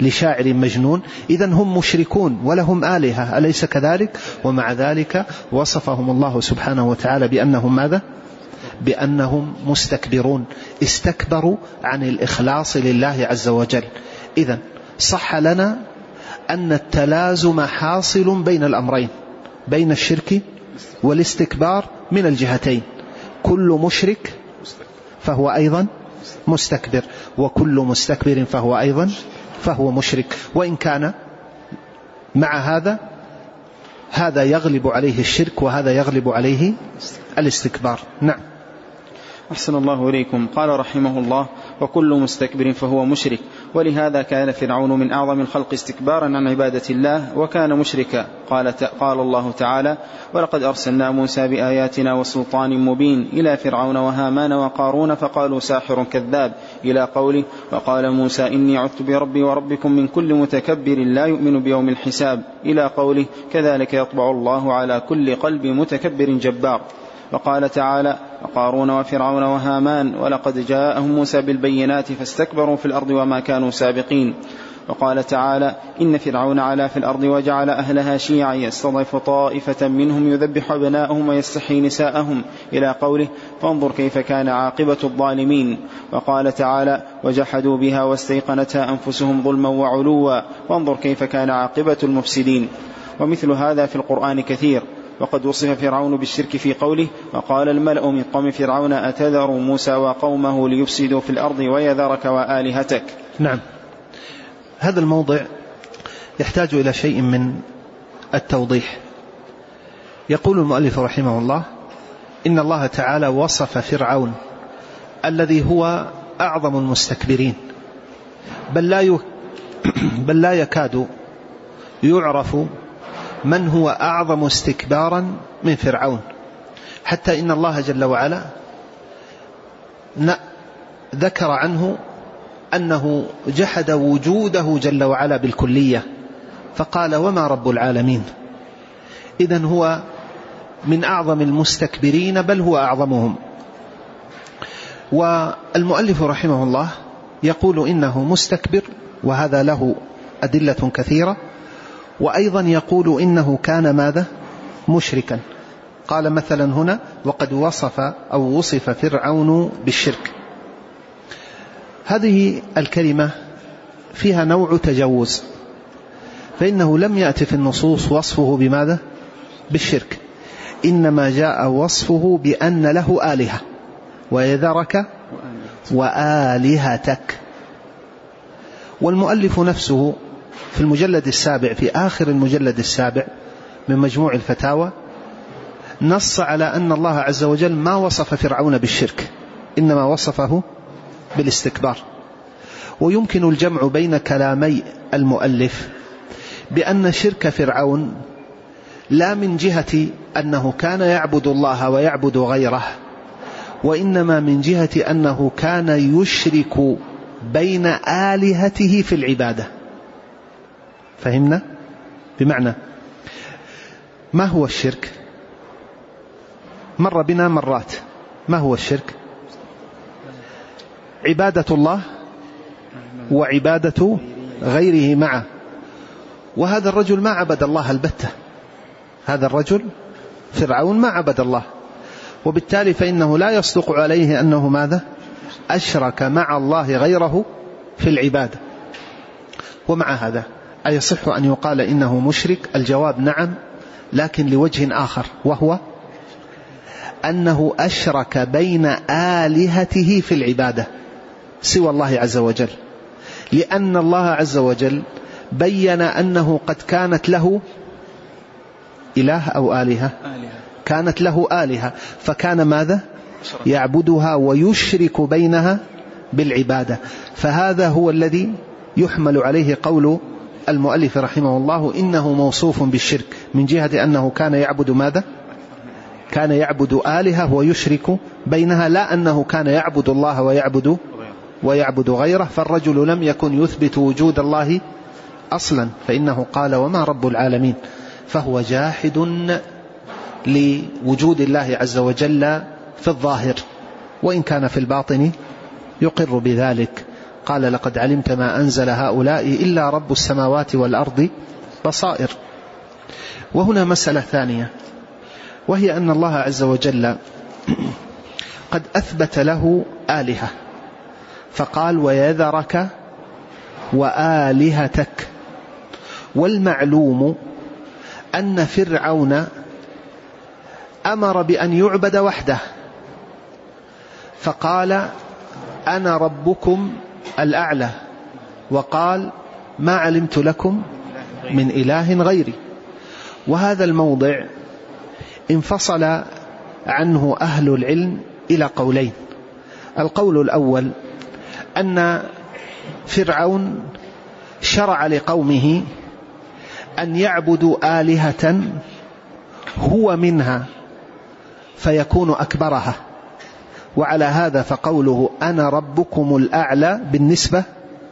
لشاعر مجنون، إذن هم مشركون ولهم آلهة، أليس كذلك؟ ومع ذلك وصفهم الله سبحانه وتعالى بأنهم ماذا؟ بأنهم مستكبرون، استكبروا عن الإخلاص لله عز وجل. إذن صح لنا أن التلازم حاصل بين الأمرين، بين الشرك والاستكبار من الجهتين. كل مشرك فهو أيضا مستكبر، وكل مستكبر فهو مشرك، وإن كان مع هذا يغلب عليه الشرك وهذا يغلب عليه الاستكبار. نعم. أحسن الله إليكم. قال رحمه الله: وكل مستكبر فهو مشرك، ولهذا كان فرعون من أعظم الخلق استكبارا عن عبادة الله وكان مشركا. قال الله تعالى: ولقد أرسلنا موسى بآياتنا وسلطان مبين إلى فرعون وهامان وقارون فقالوا ساحر كذاب، إلى قوله: وقال موسى إني عذت بربي وربكم من كل متكبر لا يؤمن بيوم الحساب، إلى قوله: كذلك يطبع الله على كل قلب متكبر جبار. وقال تعالى: وقارون وفرعون وهامان ولقد جاءهم موسى بالبينات فاستكبروا في الأرض وما كانوا سابقين. وقال تعالى: إن فرعون علا في الأرض وجعل أهلها شيعا يستضعف طائفة منهم يذبح أبناءهم ويستحيي نساءهم، إلى قوله: فانظر كيف كان عاقبة الظالمين. وقال تعالى: وجحدوا بها واستيقنتها أنفسهم ظلما وعلوا، وانظر كيف كان عاقبة المفسدين. ومثل هذا في القرآن كثير. وقد وصف فرعون بالشرك في قوله: وقال الملأ من قوم فرعون أتذر موسى وقومه ليفسدوا في الأرض ويذرك وآلهتك. نعم. هذا الموضع يحتاج إلى شيء من التوضيح. يقول المؤلف رحمه الله: إن الله تعالى وصف فرعون الذي هو أعظم المستكبرين، بل لا يكاد يعرف من هو أعظم استكبارا من فرعون، حتى إن الله جل وعلا ذكر عنه أنه جحد وجوده جل وعلا بالكلية، فقال: وما رب العالمين. إذن هو من أعظم المستكبرين، بل هو أعظمهم. والمؤلف رحمه الله يقول إنه مستكبر، وهذا له أدلة كثيرة، وأيضا يقول إنه كان ماذا؟ مشركا. قال مثلا هنا: وقد وصف فرعون بالشرك. هذه الكلمة فيها نوع تجوز، فإنه لم يأتي في النصوص وصفه بماذا؟ بالشرك، إنما جاء وصفه بأن له آلهة، ويذرك وآلهتك. والمؤلف نفسه في المجلد السابع، في آخر المجلد السابع من مجموع الفتاوى، نص على أن الله عز وجل ما وصف فرعون بالشرك، إنما وصفه بالاستكبار. ويمكن الجمع بين كلامي المؤلف بأن شرك فرعون لا من جهة أنه كان يعبد الله ويعبد غيره، وإنما من جهة أنه كان يشرك بين آلهته في العبادة. فهمنا؟ بمعنى ما هو الشرك؟ مر بنا مرات. ما هو الشرك؟ عبادة الله وعبادة غيره معه. وهذا الرجل ما عبد الله البتة، هذا الرجل فرعون ما عبد الله، وبالتالي فإنه لا يصدق عليه أنه ماذا؟ أشرك مع الله غيره في العبادة. ومع هذا أيصح أن يقال إنه مشرك؟ الجواب نعم، لكن لوجه آخر، وهو أنه أشرك بين آلهته في العبادة سوى الله عز وجل، لأن الله عز وجل بين أنه قد كانت له إله أو آلهة، كانت له آلهة، فكان ماذا؟ يعبدها ويشرك بينها بالعبادة. فهذا هو الذي يحمل عليه قول المؤلف رحمه الله إنه موصوف بالشرك، من جهة أنه كان يعبد ماذا؟ كان يعبد آلهة ويشرك بينها، لا أنه كان يعبد الله ويعبد غيره. فالرجل لم يكن يثبت وجود الله أصلا، فإنه قال: وما رب العالمين، فهو جاحد لوجود الله عز وجل في الظاهر، وإن كان في الباطن يقر بذلك. قال لقد علمت ما أنزل هؤلاء إلا رب السماوات والأرض بصائر. وهنا مسألة ثانية، وهي أن الله عز وجل قد أثبت له آلهة، فقال ويذرك وآلهتك. والمعلوم أن فرعون أمر بأن يعبد وحده، فقال أنا ربكم الأعلى، وقال ما علمت لكم من إله غيري. وهذا الموضع انفصل عنه أهل العلم إلى قولين. القول الأول أن فرعون شرع لقومه أن يعبدوا آلهة هو منها فيكون أكبرها، وعلى هذا فقوله أنا ربكم الأعلى بالنسبة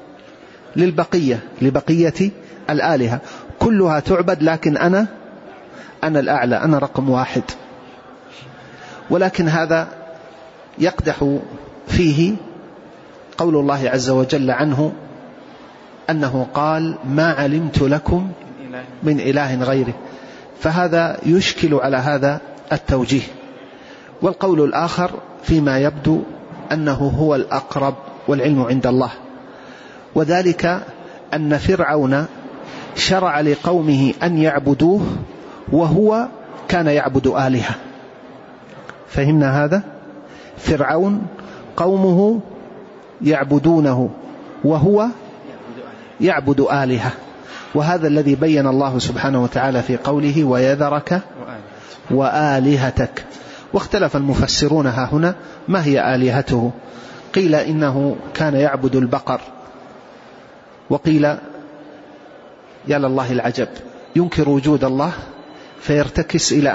لبقية الآلهة كلها تعبد، لكن أنا الأعلى، أنا رقم واحد. ولكن هذا يقدح فيه قول الله عز وجل عنه أنه قال ما علمت لكم من إله غيره، فهذا يشكل على هذا التوجيه. والقول الآخر فيما يبدو أنه هو الأقرب والعلم عند الله، وذلك أن فرعون شرع لقومه أن يعبدوه وهو كان يعبد آلهة. فهمنا هذا؟ فرعون قومه يعبدونه وهو يعبد آلهة، وهذا الذي بين الله سبحانه وتعالى في قوله ويذرك وآلهتك. واختلف المفسرون ها هنا ما هي آلهته، قيل إنه كان يعبد البقر، وقيل يا لله العجب ينكر وجود الله فيرتكس إلى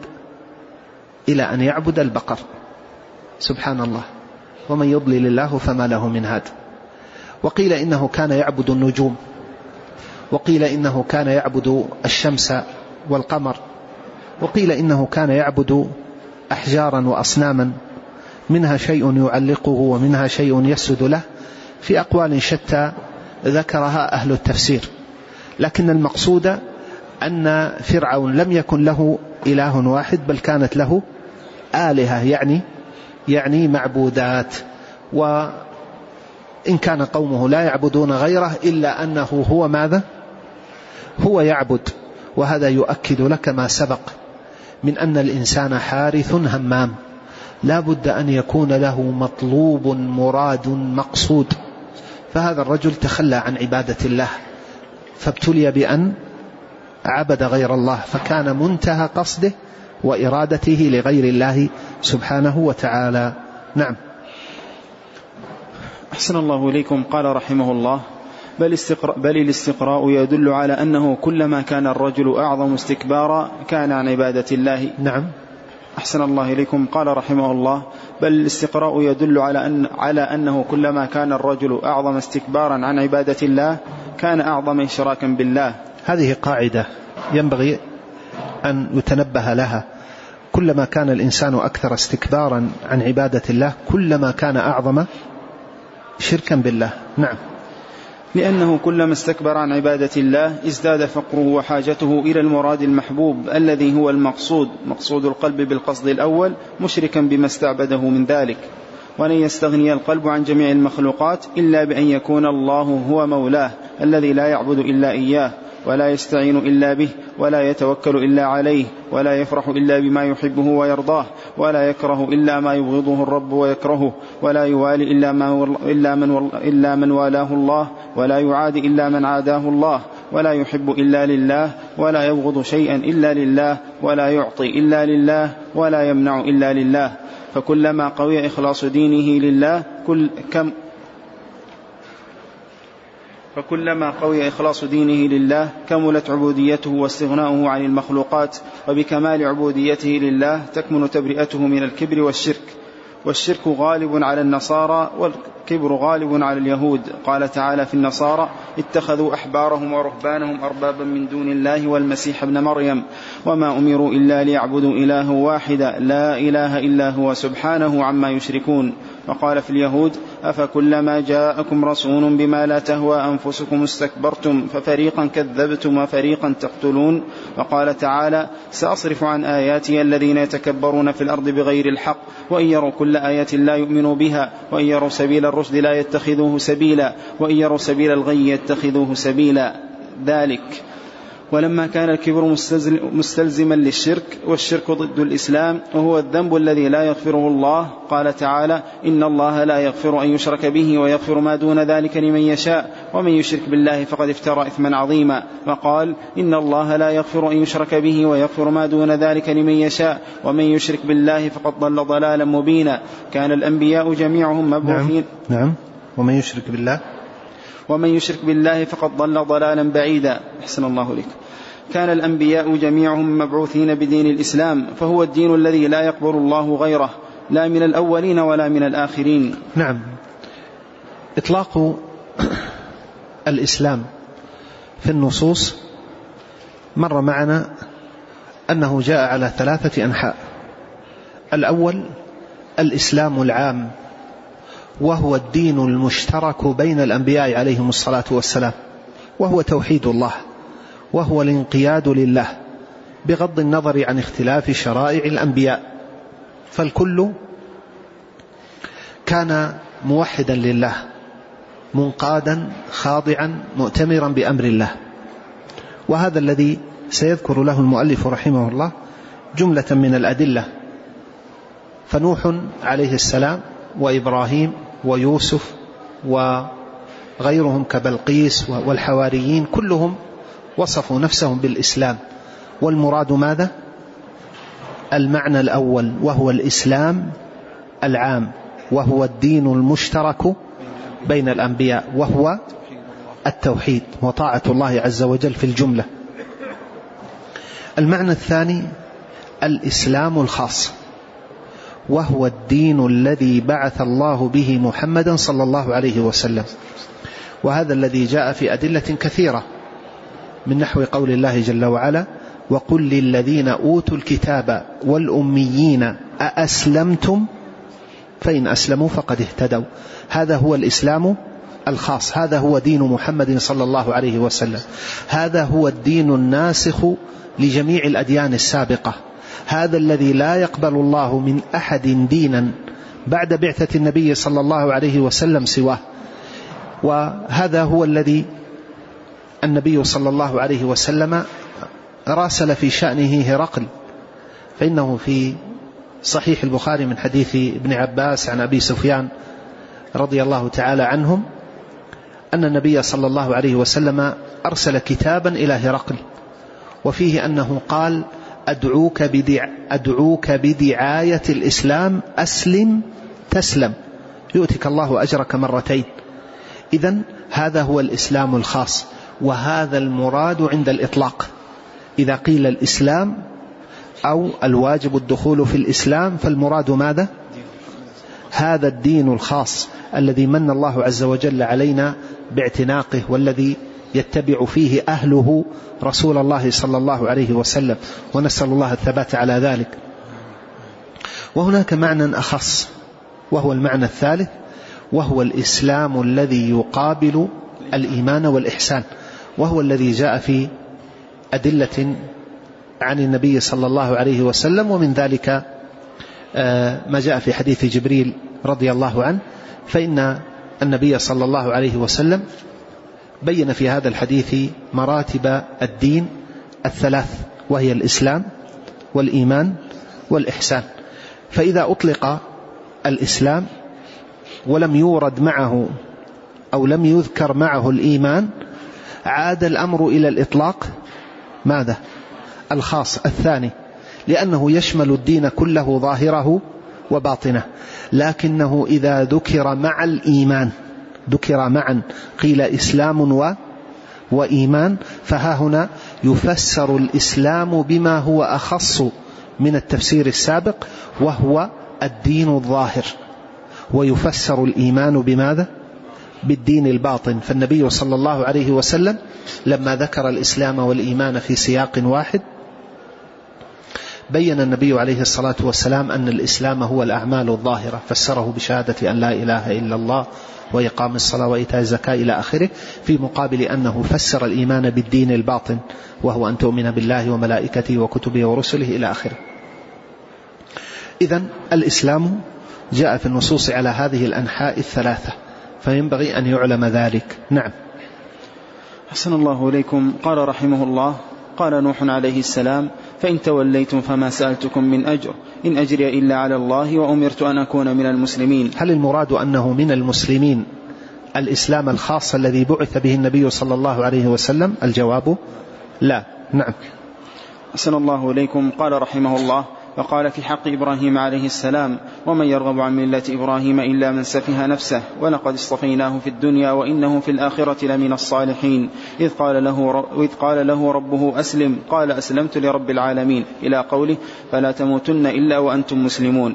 أن يعبد البقر، سبحان الله، ومن يضلل الله فما له من هاد. وقيل إنه كان يعبد النجوم، وقيل إنه كان يعبد الشمس والقمر، وقيل إنه كان يعبد أحجارا وأصناما، منها شيء يعلقه ومنها شيء يسجد له، في أقوال شتى ذكرها أهل التفسير. لكن المقصود أن فرعون لم يكن له إله واحد، بل كانت له آلهة، يعني معبودات. وإن كان قومه لا يعبدون غيره إلا أنه هو ماذا؟ هو يعبد. وهذا يؤكد لك ما سبق من أن الإنسان حارث همام، لا بد أن يكون له مطلوب مراد مقصود. فهذا الرجل تخلى عن عبادة الله فابتلي بأن عبد غير الله، فكان منتهى قصده وإرادته لغير الله سبحانه وتعالى. نعم. أحسن الله إليكم. قال رحمه الله بل الاستقراء يدل على أنه كلما كان الرجل أعظم استكبارا كان عن عبادة الله. نعم. أحسن الله إليكم. قال رحمه الله بل الاستقراء يدل على أنه كلما كان الرجل أعظم استكبارا عن عبادة الله كان أعظم إشراكا بالله. هذه قاعدة ينبغي أن يتنبه لها، كلما كان الإنسان أكثر استكبارا عن عبادة الله كلما كان أعظم شركا بالله. نعم. لأنه كلما استكبر عن عبادة الله ازداد فقره وحاجته إلى المراد المحبوب الذي هو مقصود القلب بالقصد الأول، مشركا بما استعبده من ذلك. ولن يستغني القلب عن جميع المخلوقات إلا بأن يكون الله هو مولاه الذي لا يعبد إلا إياه، ولا يستعين إلا به، ولا يتوكل إلا عليه، ولا يفرح إلا بما يحبه ويرضاه، ولا يكره إلا ما يبغضه الرب ويكرهه، ولا يوالي إلا من والاه الله، ولا يعادي إلا من عاداه الله، ولا يحب إلا لله، ولا يبغض شيئا إلا لله، ولا يعطي إلا لله، ولا يمنع إلا لله. فكلما قوي إخلاص دينه لله كملت عبوديته واستغناؤه عن المخلوقات، وبكمال عبوديته لله تكمن تبرئته من الكبر والشرك. والشرك غالب على النصارى والكبر غالب على اليهود. قال تعالى في النصارى: اتخذوا أحبارهم ورهبانهم أربابا من دون الله والمسيح ابن مريم وما أمروا إلا ليعبدوا إله واحدا لا إله إلا هو سبحانه عما يشركون. وقال في اليهود: أفكلما جاءكم رسول بما لا تهوى أنفسكم استكبرتم ففريقا كذبتم وفريقا تقتلون. وقال تعالى: سأصرف عن آياتي الذين يتكبرون في الأرض بغير الحق وإن يروا كل آية لا يؤمنوا بها وإن يروا سبيل الرشد لا يتخذوه سبيلا وإن يروا سبيل الغي يتخذوه سبيلا. ذلك ولما كان الكبر مستلزما للشرك، والشرك ضد الإسلام وهو الذنب الذي لا يغفره الله، قال تعالى: إن الله لا يغفر أن يشرك به ويغفر ما دون ذلك لمن يشاء ومن يشرك بالله فقد افترى إثما عظيما. وقال: إن الله لا يغفر أن يشرك به ويغفر ما دون ذلك لمن يشاء ومن يشرك بالله فقد ضل ضلالا مبينا. كان الأنبياء جميعهم مبعوثين. نعم. ومن يشرك بالله فقد ضل ضلالا بعيدا. أحسن الله لك. كان الأنبياء جميعهم مبعوثين بدين الإسلام، فهو الدين الذي لا يقبل الله غيره، لا من الأولين ولا من الآخرين. نعم. إطلاق الإسلام في النصوص مر معنا أنه جاء على 3 أنحاء. الأول الإسلام العام، وهو الدين المشترك بين الأنبياء عليهم الصلاة والسلام، وهو توحيد الله، وهو الانقياد لله بغض النظر عن اختلاف شرائع الأنبياء، فالكل كان موحدا لله منقادا خاضعا مؤتمرا بأمر الله. وهذا الذي سيذكر له المؤلف رحمه الله جملة من الأدلة. فنوح عليه السلام وإبراهيم ويوسف وغيرهم كبلقيس والحواريين كلهم وصفوا نفسهم بالإسلام. والمراد ماذا؟ المعنى الأول، وهو الإسلام العام، وهو الدين المشترك بين الأنبياء، وهو التوحيد وطاعة الله عز وجل في الجملة. المعنى الثاني الإسلام الخاص، وهو الدين الذي بعث الله به محمدا صلى الله عليه وسلم، وهذا الذي جاء في أدلة كثيرة من نحو قول الله جل وعلا: وقل للذين أوتوا الكتاب والأميين أأسلمتم فإن أسلموا فقد اهتدوا. هذا هو الإسلام الخاص، هذا هو دين محمد صلى الله عليه وسلم، هذا هو الدين الناسخ لجميع الأديان السابقة، هذا الذي لا يقبل الله من أحد دينا بعد بعثة النبي صلى الله عليه وسلم سواه. وهذا هو الذي النبي صلى الله عليه وسلم راسل في شأنه هرقل، فإنه في صحيح البخاري من حديث ابن عباس عن أبي سفيان رضي الله تعالى عنهم أن النبي صلى الله عليه وسلم أرسل كتابا إلى هرقل، وفيه أنه قال: أدعوك بدعاية الإسلام أسلم تسلم يؤتك الله أجرك مرتين. إذن هذا هو الإسلام الخاص، وهذا المراد عند الإطلاق. إذا قيل الإسلام أو الواجب الدخول في الإسلام فالمراد ماذا؟ هذا الدين الخاص الذي من الله عز وجل علينا باعتناقه، والذي يتبع فيه أهله رسول الله صلى الله عليه وسلم، ونسأل الله الثبات على ذلك. وهناك معنى أخص، وهو المعنى الثالث، وهو الإسلام الذي يقابل الإيمان والإحسان، وهو الذي جاء في أدلة عن النبي صلى الله عليه وسلم، ومن ذلك ما جاء في حديث جبريل رضي الله عنه، فإن النبي صلى الله عليه وسلم بين في هذا الحديث مراتب الدين الثلاث، وهي الإسلام والإيمان والإحسان. فإذا أطلق الإسلام ولم يورد معه أو لم يذكر معه الإيمان، عاد الأمر إلى الإطلاق ماذا؟ الخاص الثاني، لأنه يشمل الدين كله ظاهره وباطنه. لكنه إذا ذكر مع الإيمان، ذكر معا، قيل إسلام وإيمان، فها هنا يفسر الإسلام بما هو أخص من التفسير السابق، وهو الدين الظاهر، ويفسر الإيمان بماذا؟ بالدين الباطن. فالنبي صلى الله عليه وسلم لما ذكر الإسلام والإيمان في سياق واحد بين النبي عليه الصلاة والسلام أن الإسلام هو الأعمال الظاهرة، فسره بشهادة أن لا إله إلا الله وإقام الصلاة وإيتاء الزكاة إلى آخره، في مقابل أنه فسر الإيمان بالدين الباطن وهو أن تؤمن بالله وملائكته وكتبه ورسله إلى آخره. إذن الإسلام جاء في النصوص على هذه الأنحاء الثلاثة، فينبغي أن يعلم ذلك. نعم. أحسن الله إليكم. قال رحمه الله: قال نوح عليه السلام: فإن توليتم فما سألتكم من أجر إن أجري إلا على الله وأمرت أن أكون من المسلمين. هل المراد أنه من المسلمين الإسلام الخاص الذي بعث به النبي صلى الله عليه وسلم؟ الجواب لا. نعم. أحسن الله إليكم. قال رحمه الله: وقال في حق إبراهيم عليه السلام: ومن يرغب عن ملة إبراهيم إلا من سفه نفسه ولقد اصطفيناه في الدنيا وإنه في الآخرة لمن الصالحين إذ قال له ربه أسلم قال أسلمت لرب العالمين إلى قوله: فلا تموتن إلا وأنتم مسلمون.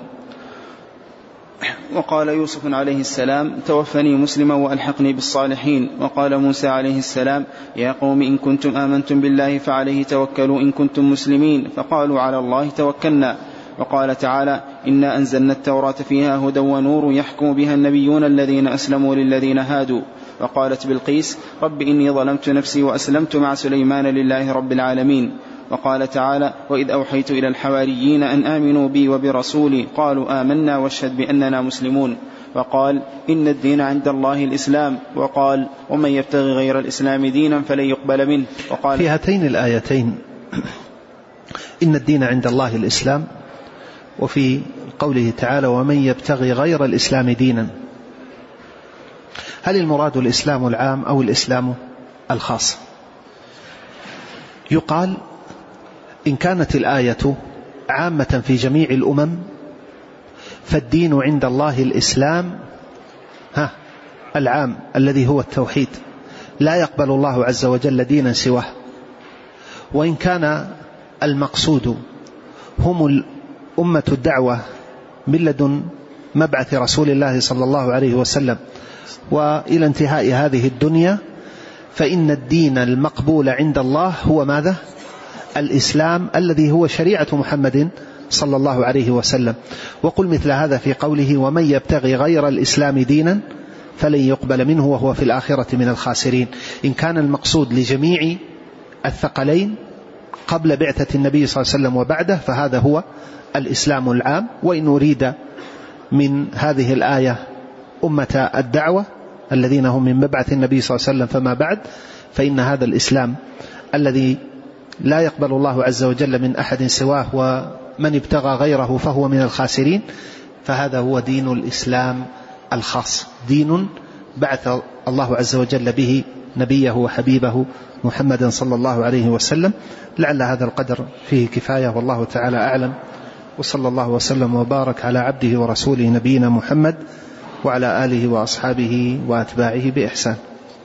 وقال يوسف عليه السلام: توفني مسلما وألحقني بالصالحين. وقال موسى عليه السلام: يا قوم إن كنتم آمنتم بالله فعليه توكلوا إن كنتم مسلمين، فقالوا على الله توكلنا. وقال تعالى: إنا أنزلنا التوراة فيها هدى ونور يحكم بها النبيون الذين أسلموا للذين هادوا. وقالت بلقيس: رب إني ظلمت نفسي وأسلمت مع سليمان لله رب العالمين. وقال تعالى: وإذ أوحيت إلى الحواريين أن آمنوا بي وبرسولي قالوا آمنا واشهد بأننا مسلمون. وقال: إن الدين عند الله الإسلام. وقال: ومن يبتغي غير الإسلام دينا فلن يقبل منه. وقال في هاتين الآيتين إن الدين عند الله الإسلام، وفي قوله تعالى: ومن يبتغي غير الإسلام دينا، هل المراد الإسلام العام أو الإسلام الخاص؟ يقال إن كانت الآية عامة في جميع الأمم فالدين عند الله الإسلام العام الذي هو التوحيد، لا يقبل الله عز وجل دينا سواه. وإن كان المقصود هم أمة الدعوة من لدن مبعث رسول الله صلى الله عليه وسلم وإلى انتهاء هذه الدنيا، فإن الدين المقبول عند الله هو ماذا؟ الإسلام الذي هو شريعة محمد صلى الله عليه وسلم. وقل مثل هذا في قوله: ومن يبتغي غير الإسلام دينا فلن يقبل منه وهو في الآخرة من الخاسرين. إن كان المقصود لجميع الثقلين قبل بعثة النبي صلى الله عليه وسلم وبعده فهذا هو الإسلام العام. وإن أريد من هذه الآية أمة الدعوة الذين هم من مبعث النبي صلى الله عليه وسلم فما بعد، فإن هذا الإسلام الذي لا يقبل الله عز وجل من أحد سواه ومن ابتغى غيره فهو من الخاسرين، فهذا هو دين الإسلام الخاص، دين بعث الله عز وجل به نبيه وحبيبه محمدا صلى الله عليه وسلم. لعل هذا القدر فيه كفاية، والله تعالى أعلم، وصلى الله وسلم وبارك على عبده ورسوله نبينا محمد وعلى آله وأصحابه وأتباعه بإحسان.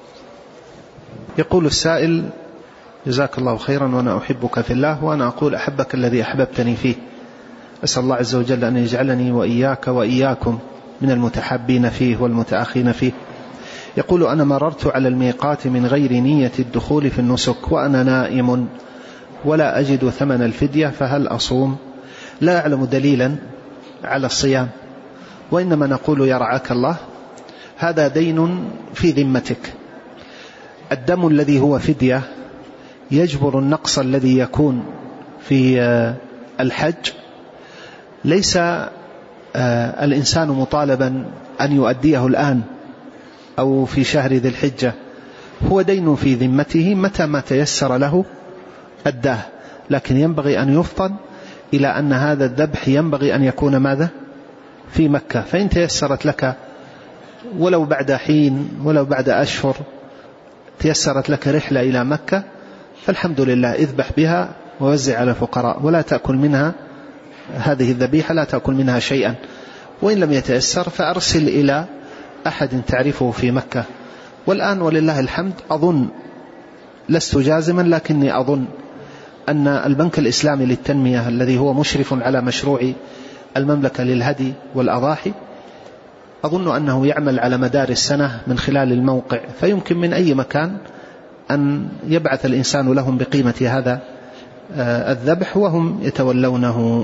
يقول السائل: جزاك الله خيرا وأنا أحبك في الله، وأنا أقول أحبك الذي أحببتني فيه، أسأل الله عز وجل أن يجعلني وإياك وإياكم من المتحابين فيه والمتأخين فيه. يقول: أنا مررت على الميقات من غير نية الدخول في النسك وأنا نائم ولا أجد ثمن الفدية، فهل أصوم؟ لا أعلم دليلا على الصيام، وإنما نقول يرعاك الله هذا دين في ذمتك. الدم الذي هو فدية يجبر النقص الذي يكون في الحج. ليس الإنسان مطالبا أن يؤديه الآن أو في شهر ذي الحجة، هو دين في ذمته، متى ما تيسر له أداه، لكن ينبغي أن يفطن إلى أن هذا الذبح ينبغي أن يكون ماذا؟ في مكة. فإن تيسرت لك ولو بعد حين ولو بعد أشهر تيسرت لك رحلة إلى مكة فالحمد لله، اذبح بها ووزع على الفقراء، ولا تأكل منها هذه الذبيحة، لا تأكل منها شيئا. وإن لم يتيسر فأرسل إلى أحد تعرفه في مكة. والآن ولله الحمد أظن، لست جازما لكني أظن أن البنك الإسلامي للتنمية، الذي هو مشرف على مشروع المملكة للهدي والأضاحي، أظن أنه يعمل على مدار السنة من خلال الموقع، فيمكن من أي مكان أن يبعث الإنسان لهم بقيمة هذا الذبح وهم يتولونه.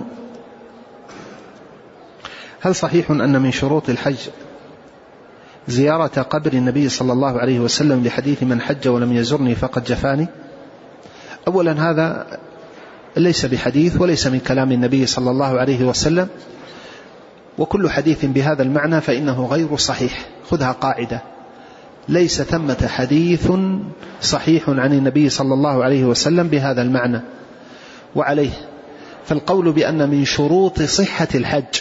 هل صحيح أن من شروط الحج زيارة قبر النبي صلى الله عليه وسلم لحديث من حج ولم يزرني فقد جفاني؟ أولا هذا ليس بحديث وليس من كلام النبي صلى الله عليه وسلم، وكل حديث بهذا المعنى فإنه غير صحيح. خذها قاعدة، ليس ثمة حديث صحيح عن النبي صلى الله عليه وسلم بهذا المعنى. وعليه فالقول بأن من شروط صحة الحج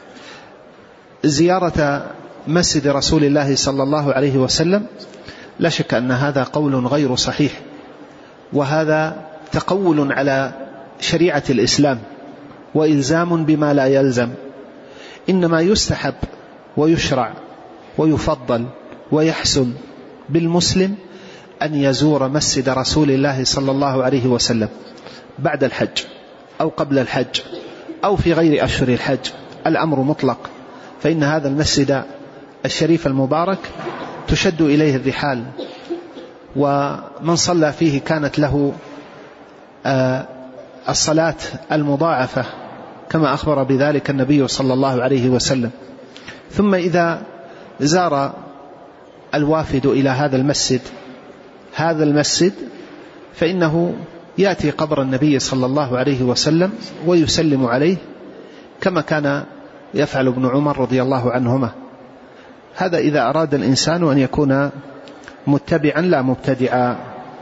زيارة مسجد رسول الله صلى الله عليه وسلم لا شك أن هذا قول غير صحيح، وهذا تقول على شريعة الإسلام وإلزام بما لا يلزم. إنما يستحب ويشرع ويفضل ويحسن بالمسلم أن يزور مسجد رسول الله صلى الله عليه وسلم بعد الحج أو قبل الحج أو في غير أشهر الحج، الأمر مطلق، فإن هذا المسجد الشريف المبارك تشد إليه الرحال، ومن صلى فيه كانت له الصلاة المضاعفة كما أخبر بذلك النبي صلى الله عليه وسلم. ثم إذا زار الوافد إلى هذا المسجد فإنه يأتي قبر النبي صلى الله عليه وسلم ويسلم عليه كما كان يفعل ابن عمر رضي الله عنهما. هذا إذا أراد الإنسان أن يكون متبعا لا مبتدعا.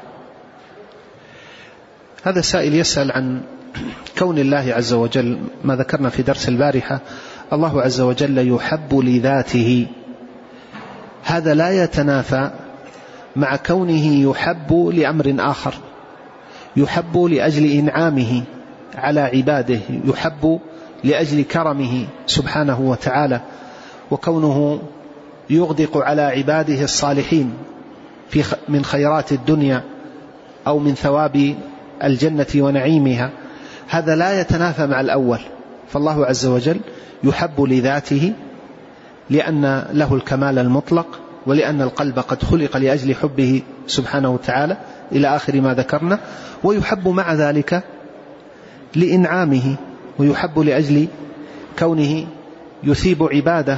هذا سائل يسأل عن كون الله عز وجل، ما ذكرنا في درس البارحة، الله عز وجل يحب لذاته، هذا لا يتنافى مع كونه يحب لأمر آخر، يحب لأجل إنعامه على عباده، يحب لأجل كرمه سبحانه وتعالى، وكونه يغدق على عباده الصالحين من خيرات الدنيا أو من ثواب الجنة ونعيمها، هذا لا يتنافى مع الأول. فالله عز وجل يحب لذاته لأن له الكمال المطلق، ولأن القلب قد خلق لأجل حبه سبحانه وتعالى إلى آخر ما ذكرنا، ويحب مع ذلك لإنعامه، ويحب لأجل كونه يثيب عباده.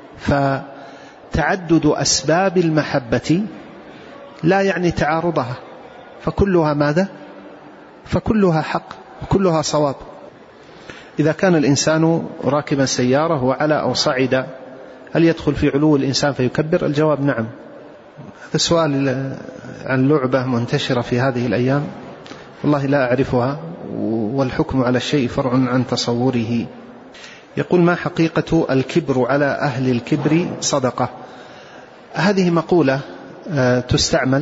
فتعدد أسباب المحبة لا يعني تعارضها، فكلها ماذا؟ فكلها حق وكلها صواب. إذا كان الإنسان راكبا سيارة وعلى أو صعد، هل يدخل في علو الإنسان فيكبر؟ الجواب نعم. هذا سؤال عن لعبة منتشرة في هذه الأيام، والله لا أعرفها، والحكم على الشيء فرع عن تصوره. يقول: ما حقيقة الكبر على أهل الكبر صدقة؟ هذه مقولة تستعمل،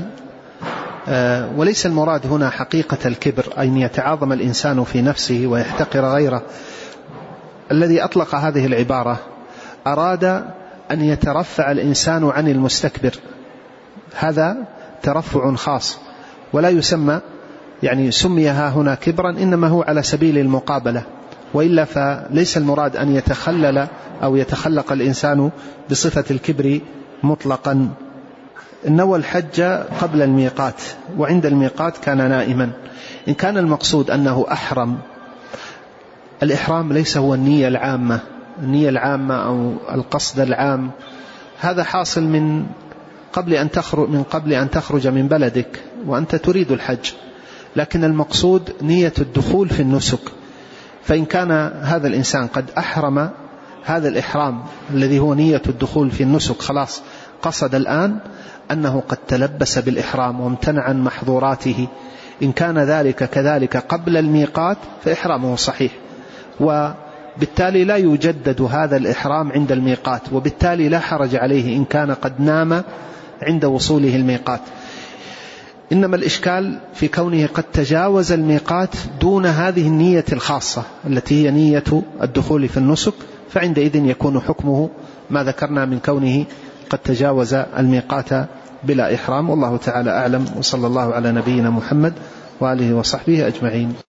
وليس المراد هنا حقيقة الكبر أن يتعاظم الإنسان في نفسه ويحتقر غيره. الذي أطلق هذه العبارة أراد أن يترفع الإنسان عن المستكبر، هذا ترفع خاص ولا يسمى سميها هنا كبرا، إنما هو على سبيل المقابلة، وإلا فليس المراد أن يتخلل أو يتخلق الإنسان بصفة الكبر مطلقا. نوى الحج قبل الميقات وعند الميقات كان نائما. إن كان المقصود أنه أحرم، الإحرام ليس هو النية العامة أو القصد العام، هذا حاصل من قبل أن تخرج من بلدك وأنت تريد الحج، لكن المقصود نية الدخول في النسك. فإن كان هذا الإنسان قد أحرم هذا الإحرام الذي هو نية الدخول في النسك، خلاص قصد الآن أنه قد تلبس بالإحرام وامتنع عن محظوراته، إن كان ذلك كذلك قبل الميقات فإحرامه صحيح، وبالتالي لا يجدد هذا الإحرام عند الميقات، وبالتالي لا حرج عليه إن كان قد نام عند وصوله الميقات. إنما الإشكال في كونه قد تجاوز الميقات دون هذه النية الخاصة التي هي نية الدخول في النسك، فعندئذ يكون حكمه ما ذكرنا من كونه قد تجاوز الميقات بلا إحرام. والله تعالى أعلم، وصلى الله على نبينا محمد وآله وصحبه أجمعين.